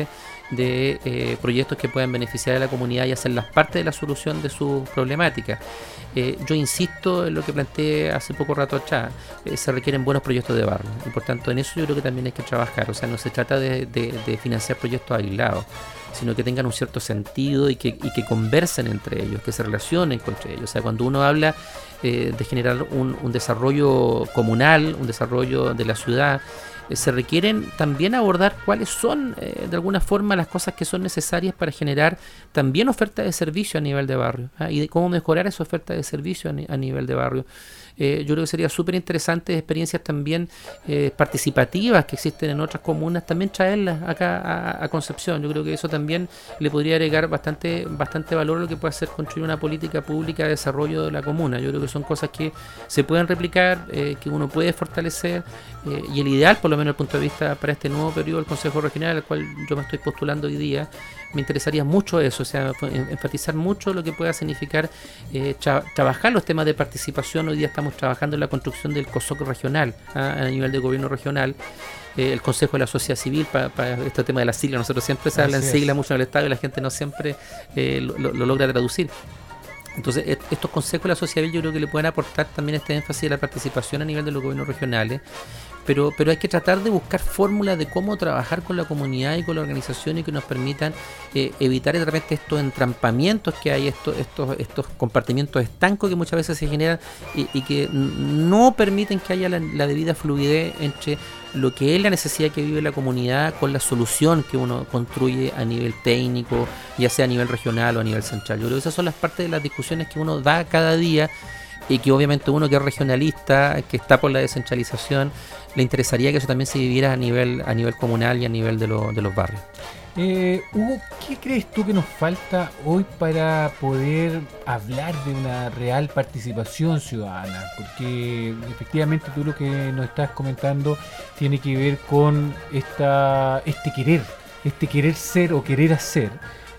de eh, proyectos que puedan beneficiar a la comunidad y hacerlas parte de la solución de sus problemáticas. Eh, yo insisto en lo que planteé hace poco rato atrás, eh, se requieren buenos proyectos de barrio y por tanto en eso yo creo que también hay que trabajar, o sea, no se trata de, de, de financiar proyectos aislados, sino que tengan un cierto sentido y que, y que conversen entre ellos, que se relacionen entre ellos. O sea, cuando uno habla eh, de generar un, un desarrollo comunal, un desarrollo de la ciudad, eh, se requieren también abordar cuáles son eh, de alguna forma las cosas que son necesarias para generar también oferta de servicio a nivel de barrio, ¿eh? Y de cómo mejorar esa oferta de servicio a, ni, a nivel de barrio. Eh, yo creo que sería súper interesante experiencias también eh, participativas que existen en otras comunas, también traerlas acá a, a Concepción. Yo creo que eso también le podría agregar bastante bastante valor a lo que puede ser construir una política pública de desarrollo de la comuna. Yo creo que son cosas que se pueden replicar, eh, que uno puede fortalecer, eh, y el ideal, por lo menos desde el punto de vista para este nuevo periodo del Consejo Regional, al cual yo me estoy postulando hoy día, me interesaría mucho eso, o sea, enfatizar mucho lo que pueda significar eh, tra- trabajar los temas de participación. Hoy día estamos trabajando en la construcción del COSOC regional, ¿ah? A nivel de gobierno regional, eh, el Consejo de la Sociedad Civil, para pa este tema de la sigla. Nosotros siempre se habla en sigla mucho en el Estado y la gente no siempre eh, lo, lo, lo logra traducir. Entonces, et- estos consejos de la sociedad civil yo creo que le pueden aportar también este énfasis de la participación a nivel de los gobiernos regionales. Pero, pero hay que tratar de buscar fórmulas de cómo trabajar con la comunidad y con la organización y que nos permitan eh, evitar de repente estos entrampamientos que hay, estos, estos, estos compartimientos estancos que muchas veces se generan y, y que no permiten que haya la, la debida fluidez entre lo que es la necesidad que vive la comunidad con la solución que uno construye a nivel técnico, ya sea a nivel regional o a nivel central. Yo creo que esas son las partes de las discusiones que uno da cada día y que obviamente uno que es regionalista, que está por la descentralización, le interesaría que eso también se viviera a nivel a nivel comunal y a nivel de, lo, de los barrios. Eh, Hugo, ¿qué crees tú que nos falta hoy para poder hablar de una real participación ciudadana? Porque efectivamente tú lo que nos estás comentando tiene que ver con esta, este querer, este querer ser o querer hacer,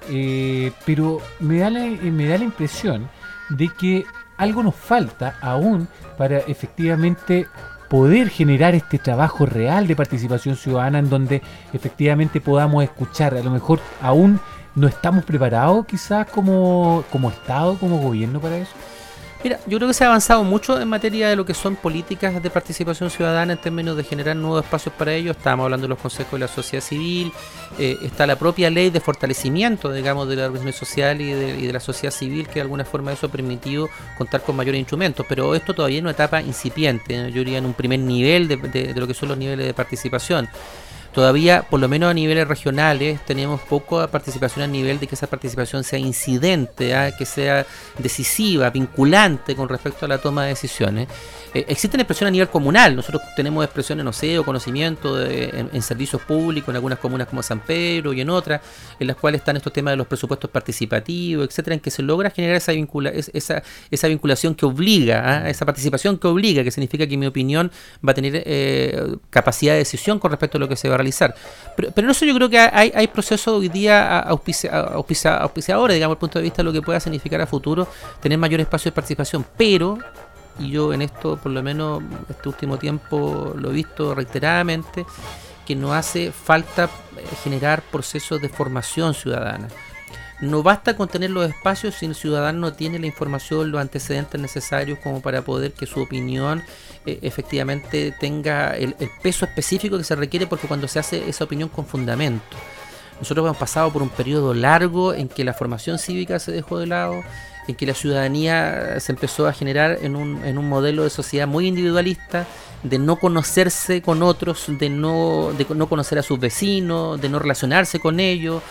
eh, pero me da la, me da la impresión de que algo nos falta aún para efectivamente poder generar este trabajo real de participación ciudadana en donde efectivamente podamos escuchar. A lo mejor aún no estamos preparados quizás como, como Estado, como gobierno para eso. Mira, yo creo que se ha avanzado mucho en materia de lo que son políticas de participación ciudadana en términos de generar nuevos espacios para ello. Estábamos hablando de los consejos de la sociedad civil, eh, está la propia ley de fortalecimiento, digamos, de la organización social y de, y de la sociedad civil, que de alguna forma eso ha permitido contar con mayores instrumentos, pero esto todavía en una etapa incipiente, ¿no? Yo diría en un primer nivel de, de, de lo que son los niveles de participación. Todavía, por lo menos a niveles regionales, tenemos poca participación a nivel de que esa participación sea incidente, ¿eh? Que sea decisiva, vinculante con respecto a la toma de decisiones. Eh, existen expresiones a nivel comunal, nosotros tenemos expresiones, no sé, o conocimiento de, en, en servicios públicos, en algunas comunas como San Pedro y en otras, en las cuales están estos temas de los presupuestos participativos, etcétera, en que se logra generar esa, vincula, esa, esa vinculación que obliga, ¿eh? Esa participación que obliga, que significa que mi opinión va a tener eh, capacidad de decisión con respecto a lo que se va a realizar. Pero, pero en eso yo creo que hay, hay procesos hoy día auspici- auspici- auspiciadores, digamos, desde el punto de vista de lo que pueda significar a futuro tener mayor espacio de participación, pero... y yo en esto, por lo menos este último tiempo, lo he visto reiteradamente, que nos hace falta generar procesos de formación ciudadana. No basta con tener los espacios si el ciudadano no tiene la información, los antecedentes necesarios como para poder que su opinión eh, efectivamente tenga el, el peso específico que se requiere, porque cuando se hace esa opinión con fundamento. Nosotros hemos pasado por un periodo largo en que la formación cívica se dejó de lado, en que la ciudadanía se empezó a generar en un, en un modelo de sociedad muy individualista, de no conocerse con otros, de no, de no conocer a sus vecinos, de no relacionarse con ellos.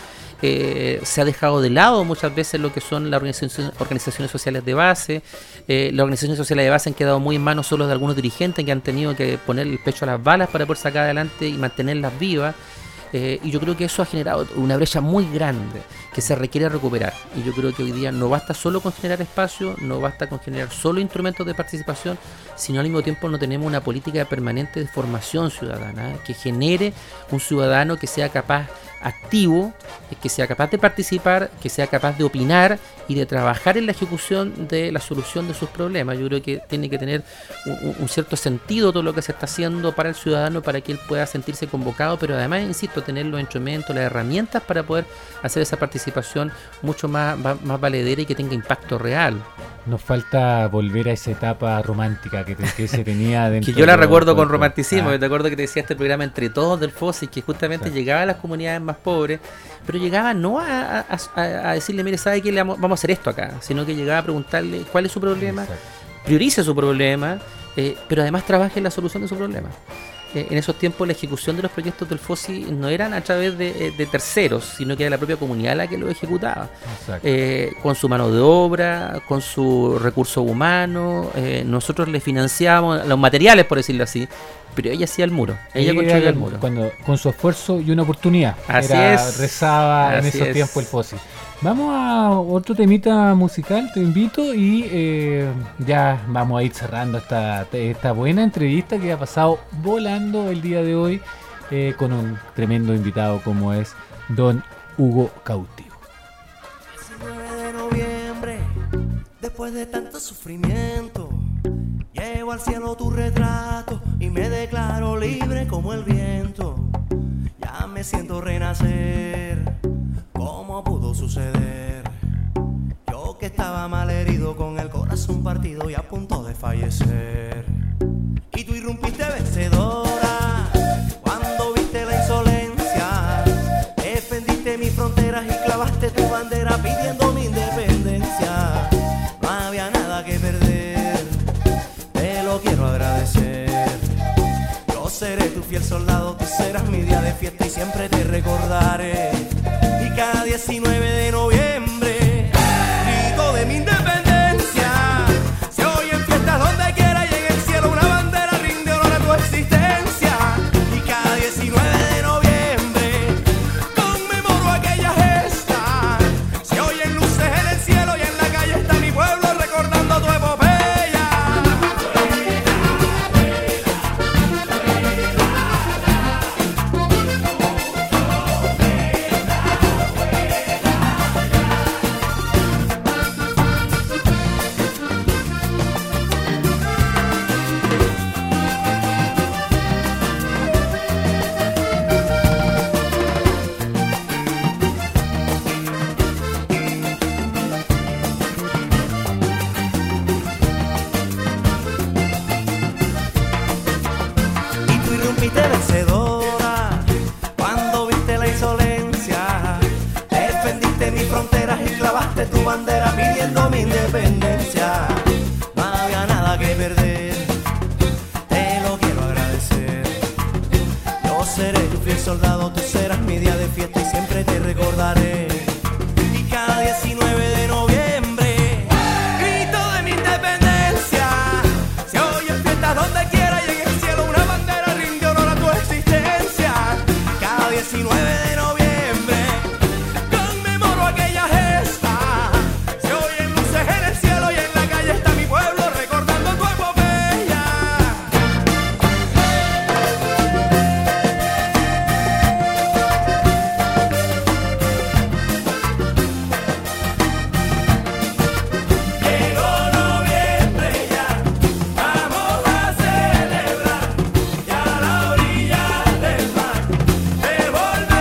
Eh, se ha dejado de lado muchas veces lo que son las organizaciones, organizaciones sociales de base. Eh, las organizaciones sociales de base han quedado muy en manos solo de algunos dirigentes que han tenido que poner el pecho a las balas para poder sacar adelante y mantenerlas vivas. Eh, y yo creo que eso ha generado una brecha muy grande que se requiere recuperar, y yo creo que hoy día no basta solo con generar espacio, no basta con generar solo instrumentos de participación, sino al mismo tiempo no tenemos una política permanente de formación ciudadana, ¿eh? Que genere un ciudadano que sea capaz activo, que sea capaz de participar, que sea capaz de opinar y de trabajar en la ejecución de la solución de sus problemas. Yo creo que tiene que tener un, un cierto sentido todo lo que se está haciendo para el ciudadano, para que él pueda sentirse convocado, pero además, insisto, tener los instrumentos, las herramientas para poder hacer esa participación mucho más, más, más valedera y que tenga impacto real. Nos falta volver a esa etapa romántica que, que se tenía dentro. Que yo la de recuerdo todo, con romanticismo. ah. Te acuerdo que te decía este programa Entre Todos del FOSI, que justamente Sí. llegaba a las comunidades más pobres, pero llegaba no a, a, a, a decirle, mire, ¿sabe qué? Le vamos, vamos a hacer esto acá, sino que llegaba a preguntarle cuál es su problema, Exacto. priorice su problema, eh, pero además trabaje en la solución de su problema. Eh, en esos tiempos la ejecución de los proyectos del FOSI no eran a través de, de terceros, sino que era la propia comunidad la que lo ejecutaba. Exacto. Eh, con su mano de obra, con su recurso humano, eh, nosotros le financiábamos los materiales, por decirlo así, pero ella hacía el muro, ella Y construía era el muro. Cuando, con su esfuerzo y una oportunidad. Así Era- es. Rezaba en Así esos es. tiempos el FOSI. Vamos a otro temita musical, te invito, y eh, ya vamos a ir cerrando esta, esta buena entrevista que ha pasado volando el día de hoy eh, con un tremendo invitado como es don Hugo Cautivo. diecinueve de noviembre, después de tanto sufrimiento, llevo al cielo tu retrato y me declaro libre como el viento. Ya me siento renacer, ¿cómo pudo suceder? Yo que estaba mal herido, con el corazón partido y a punto de fallecer. Y tú irrumpiste vencedora cuando viste la insolencia, defendiste mis fronteras y clavaste tu bandera pidiendo mi independencia. No había nada que perder, te lo quiero agradecer. Yo seré tu fiel soldado, tú serás mi día de fiesta y siempre te recordaré. Y cada diecinueve de noviembre, grito de mi independencia, se oye en fiestas donde quiera y en el cielo una bandera rinde honor a tu existencia. Y cada diecinueve de noviembre conmemoro aquella gesta, se oyen luces en el cielo y en la calle está mi pueblo recordando tu epopeya. Y tú irrumpiste vencedora cuando viste la insolencia, defendiste mis fronteras y clavaste tu bandera pidiendo mi independencia. No había nada que perder, te lo quiero agradecer. Yo seré tu fiel soldado, tú serás mi día de fiesta y siempre te recordaré. Y cada diecinueve de noviembre, grito de mi independencia, se oye en fiestas donde quiera y en el cielo una bandera rinde honor a tu existencia. Cada diecinueve de noviembre conmemoro aquella gesta, se oyen luces en el cielo y en la calle está mi pueblo recordando tu epopeya. Llegó noviembre ya, vamos a celebrar, y a la orilla del mar te volverás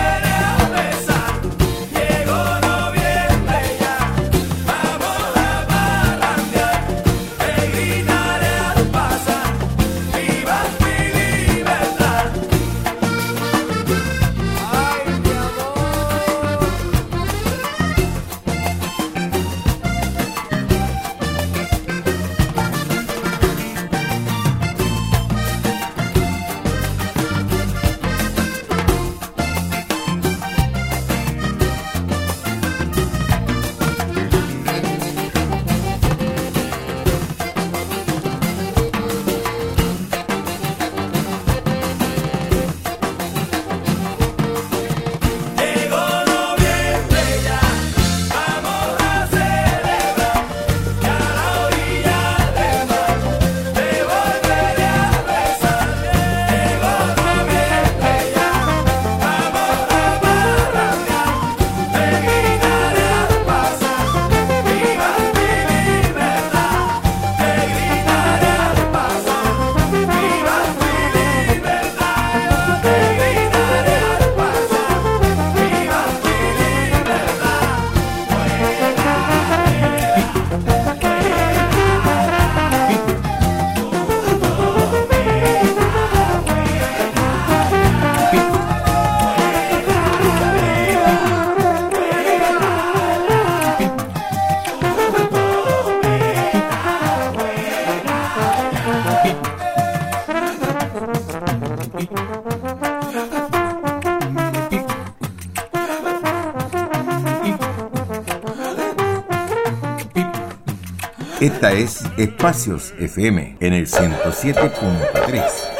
Esta es Espacios F M en el ciento siete punto tres.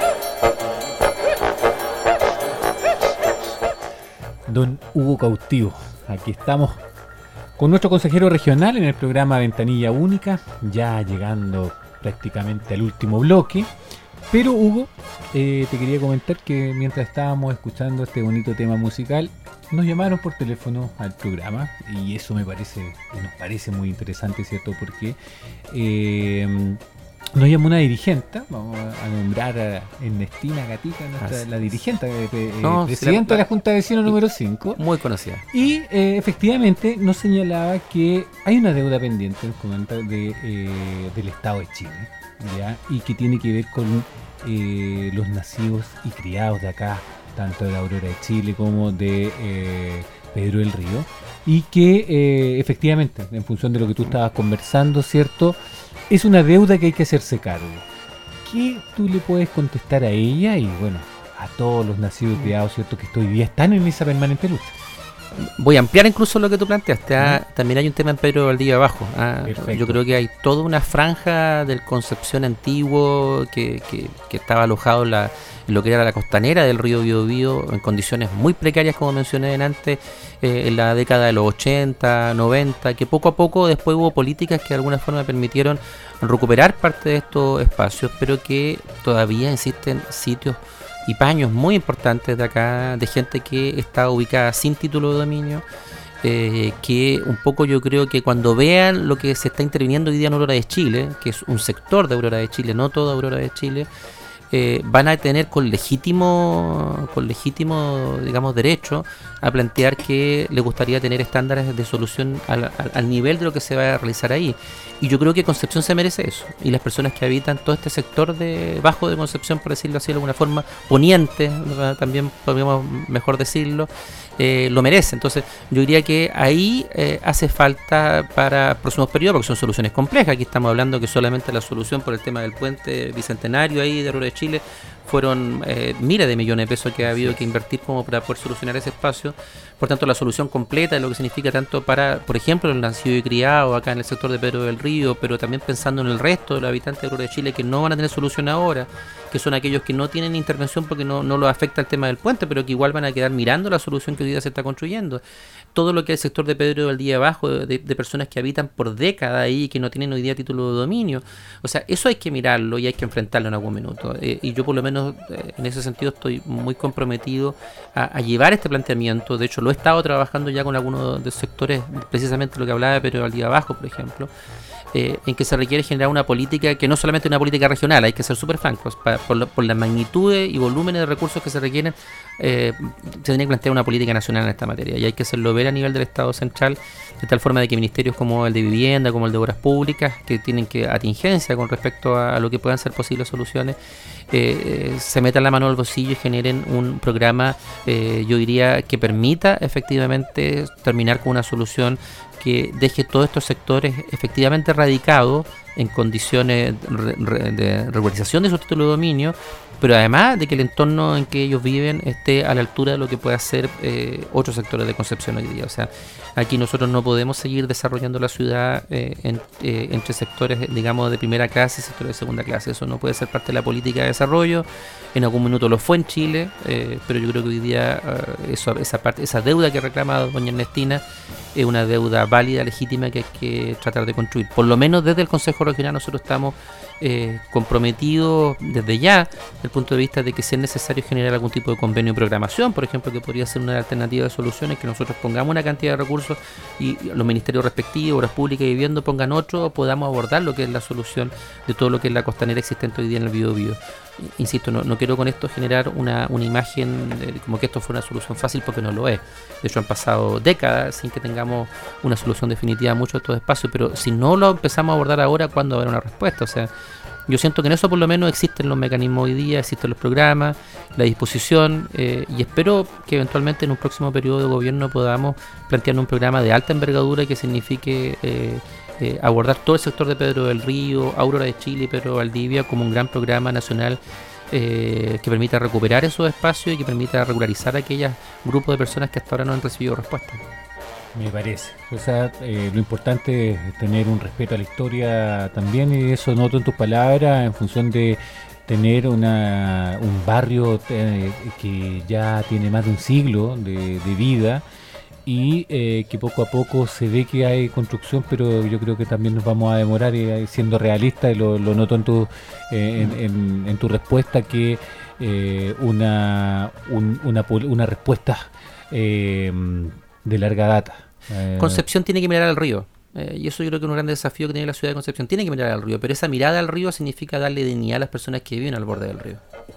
Don Hugo Cautivo, aquí estamos con nuestro consejero regional en el programa Ventanilla Única, ya llegando prácticamente al último bloque. Pero Hugo, eh, te quería comentar que mientras estábamos escuchando este bonito tema musical, nos llamaron por teléfono al programa y eso me parece, nos parece muy interesante, ¿cierto? Porque eh, nos llamó una dirigente, vamos a nombrar a Ernestina Gatica, nuestra, ah, la dirigente, eh, no, presidenta si la, de la Junta de Vecinos número cinco. Muy conocida. Y eh, efectivamente nos señalaba que hay una deuda pendiente de, eh, del Estado de Chile, ¿ya? Y que tiene que ver con eh, los nacidos y criados de acá, tanto de la Aurora de Chile como de eh, Pedro del Río, y que eh, efectivamente, en función de lo que tú estabas conversando, ¿cierto?, es una deuda que hay que hacerse cargo. ¿Qué tú le puedes contestar a ella y, bueno, a todos los nacidos y criados, ¿cierto?, que hoy día están en esa permanente lucha? Voy a ampliar incluso lo que tú planteaste. Ah, uh-huh. También hay un tema en Pedro Valdivia abajo. Ah, yo creo que hay toda una franja del Concepción antiguo que, que, que estaba alojado en, la, en lo que era la costanera del río Biobío en condiciones muy precarias, como mencioné antes, eh, en la década de los ochenta, noventa, que poco a poco después hubo políticas que de alguna forma permitieron recuperar parte de estos espacios, pero que todavía existen sitios y paños muy importantes de acá, de gente que está ubicada sin título de dominio, eh, que un poco yo creo que cuando vean lo que se está interviniendo hoy día en Aurora de Chile, que es un sector de Aurora de Chile, no toda Aurora de Chile, eh, van a tener con legítimo, con legítimo, digamos, derecho a plantear que les gustaría tener estándares de solución al, al, al nivel de lo que se va a realizar ahí. Y yo creo que Concepción se merece eso. Y las personas que habitan todo este sector de bajo de Concepción, por decirlo así de alguna forma, poniente, también podríamos mejor decirlo, eh, lo merece. Entonces yo diría que ahí eh, hace falta para próximos periodos, porque son soluciones complejas. Aquí estamos hablando que solamente la solución por el tema del puente bicentenario ahí de Aurora de Chile fueron eh, miles de millones de pesos que ha habido que invertir como para poder solucionar ese espacio. Por tanto, la solución completa de lo que significa tanto para, por ejemplo, el nacido y criado acá en el sector de Pedro del Río, pero también pensando en el resto de los habitantes de Aurora de Chile que no van a tener solución ahora, que son aquellos que no tienen intervención porque no, no los afecta el tema del puente, pero que igual van a quedar mirando la solución que hoy día se está construyendo. Todo lo que es el sector de Pedro del Día Abajo, de, de personas que habitan por décadas ahí y que no tienen hoy día título de dominio. O sea, eso hay que mirarlo y hay que enfrentarlo en algún minuto. Eh, y yo por lo menos eh, en ese sentido estoy muy comprometido a, a llevar este planteamiento. De hecho, lo he estado trabajando ya con algunos de los sectores, precisamente lo que hablaba de Pedro del Día Abajo, por ejemplo. Eh, en que se requiere generar una política que no solamente una política regional, hay que ser súper francos, pa, por, la, por las magnitudes y volúmenes de recursos que se requieren, eh, se tiene que plantear una política nacional en esta materia y hay que hacerlo ver a nivel del Estado central, de tal forma de que ministerios como el de Vivienda, como el de Obras Públicas, que tienen que atingencia con respecto a, a lo que puedan ser posibles soluciones, eh, se metan la mano al bolsillo y generen un programa, eh, yo diría, que permita efectivamente terminar con una solución que deje todos estos sectores efectivamente radicados en condiciones de regularización de su título de dominio, pero además de que el entorno en que ellos viven esté a la altura de lo que puede hacer eh, otros sectores de Concepción hoy día. O sea, aquí nosotros no podemos seguir desarrollando la ciudad eh, en, eh, entre sectores, digamos, de primera clase y sectores de segunda clase. Eso no puede ser parte de la política de desarrollo. En algún minuto lo fue en Chile, eh, pero yo creo que hoy día uh, eso, esa parte, esa deuda que reclama doña Ernestina es una deuda válida, legítima, que hay que tratar de construir. Por lo menos desde el Consejo Regional nosotros estamos eh, comprometidos desde ya, desde el punto de vista de que si es necesario generar algún tipo de convenio de programación, por ejemplo, que podría ser una alternativa de soluciones, que nosotros pongamos una cantidad de recursos y los ministerios respectivos, Obras Públicas y Vivienda pongan otro, podamos abordar lo que es la solución de todo lo que es la costanera existente hoy día en el Biobío. Insisto, no, no quiero con esto generar una, una imagen de, como que esto fue una solución fácil, porque no lo es. De hecho, han pasado décadas sin que tengamos una solución definitiva a muchos de estos espacios, pero si no lo empezamos a abordar ahora, ¿cuándo habrá una respuesta? O sea, yo siento que en eso por lo menos existen los mecanismos hoy día, existen los programas, la disposición, eh, y espero que eventualmente en un próximo periodo de gobierno podamos plantear un programa de alta envergadura que signifique eh, Eh, abordar todo el sector de Pedro del Río, Aurora de Chile y Pedro Valdivia como un gran programa nacional eh, que permita recuperar esos espacios y que permita regularizar a aquellos grupos de personas que hasta ahora no han recibido respuesta. Me parece. O sea, eh, lo importante es tener un respeto a la historia también, y eso noto en tus palabras, en función de tener una, un barrio eh, que ya tiene más de un siglo de, de vida, y eh, que poco a poco se ve que hay construcción, pero yo creo que también nos vamos a demorar, eh, siendo realistas, y lo, lo noto en tu, eh, en, en, en tu respuesta, que eh, una, un, una, una respuesta eh, de larga data. Eh, Concepción tiene que mirar al río. Eh, y eso yo creo que es un gran desafío que tiene la ciudad de Concepción. Tiene que mirar al río, pero esa mirada al río significa darle dignidad a las personas que viven al borde del río.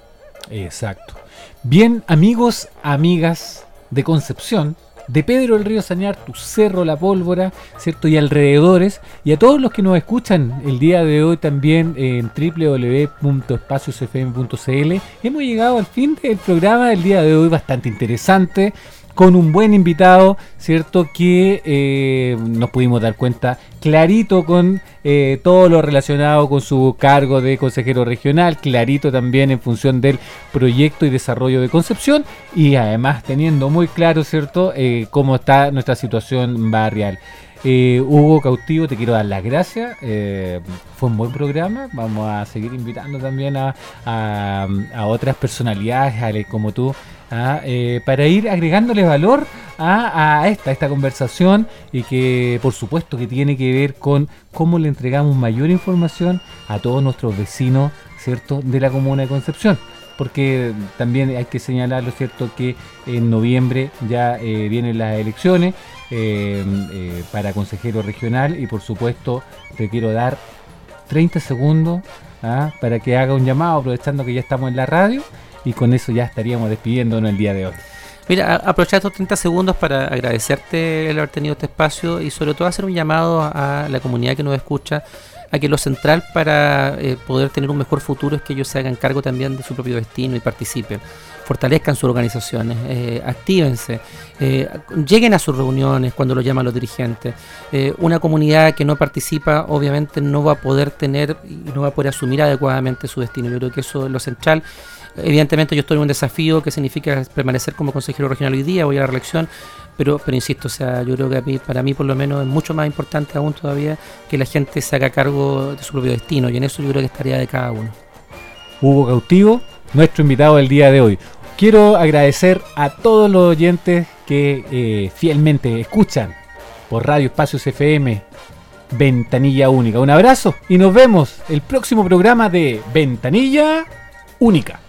Exacto. Bien, amigos, amigas de Concepción, de Pedro el Río Sañar, tu Cerro La Pólvora, ¿cierto? Y alrededores, y a todos los que nos escuchan el día de hoy también en doble u doble u doble u punto espacios f m punto c l, hemos llegado al fin del programa del día de hoy, bastante interesante, con un buen invitado, ¿cierto? Que eh, nos pudimos dar cuenta clarito con eh, todo lo relacionado con su cargo de consejero regional, clarito también en función del proyecto y desarrollo de Concepción, y además teniendo muy claro, ¿cierto?, eh, cómo está nuestra situación barrial. Eh, Hugo Cautivo, te quiero dar las gracias, eh, fue un buen programa, vamos a seguir invitando también a, a, a otras personalidades, Ale, como tú, Ah, eh, para ir agregándole valor a, a esta, a esta conversación, y que por supuesto que tiene que ver con cómo le entregamos mayor información a todos nuestros vecinos, ¿cierto?, de la comuna de Concepción, porque también hay que señalarlo, ¿cierto?, que en noviembre ya eh, vienen las elecciones eh, eh, para consejero regional, y por supuesto te quiero dar treinta segundos ¿ah? para que haga un llamado, aprovechando que ya estamos en la radio, y con eso ya estaríamos despidiéndonos el día de hoy. Mira, aprovechar estos treinta segundos para agradecerte el haber tenido este espacio, y sobre todo hacer un llamado a la comunidad que nos escucha, a que lo central para eh, poder tener un mejor futuro es que ellos se hagan cargo también de su propio destino y participen, fortalezcan sus organizaciones, eh, actívense, eh, lleguen a sus reuniones cuando lo llaman los dirigentes. Eh, una comunidad que no participa obviamente no va a poder tener y no va a poder asumir adecuadamente su destino. Yo creo que eso es lo central. Evidentemente yo estoy en un desafío que significa permanecer como consejero regional hoy día, voy a la reelección, pero, pero insisto, o sea, yo creo que a mí, para mí por lo menos es mucho más importante aún todavía que la gente se haga cargo de su propio destino, y en eso yo creo que es tarea de cada uno. Hugo Cautivo, nuestro invitado del día de hoy. Quiero agradecer a todos los oyentes que eh, fielmente escuchan por Radio Espacios F M, Ventanilla Única. Un abrazo y nos vemos el próximo programa de Ventanilla Única.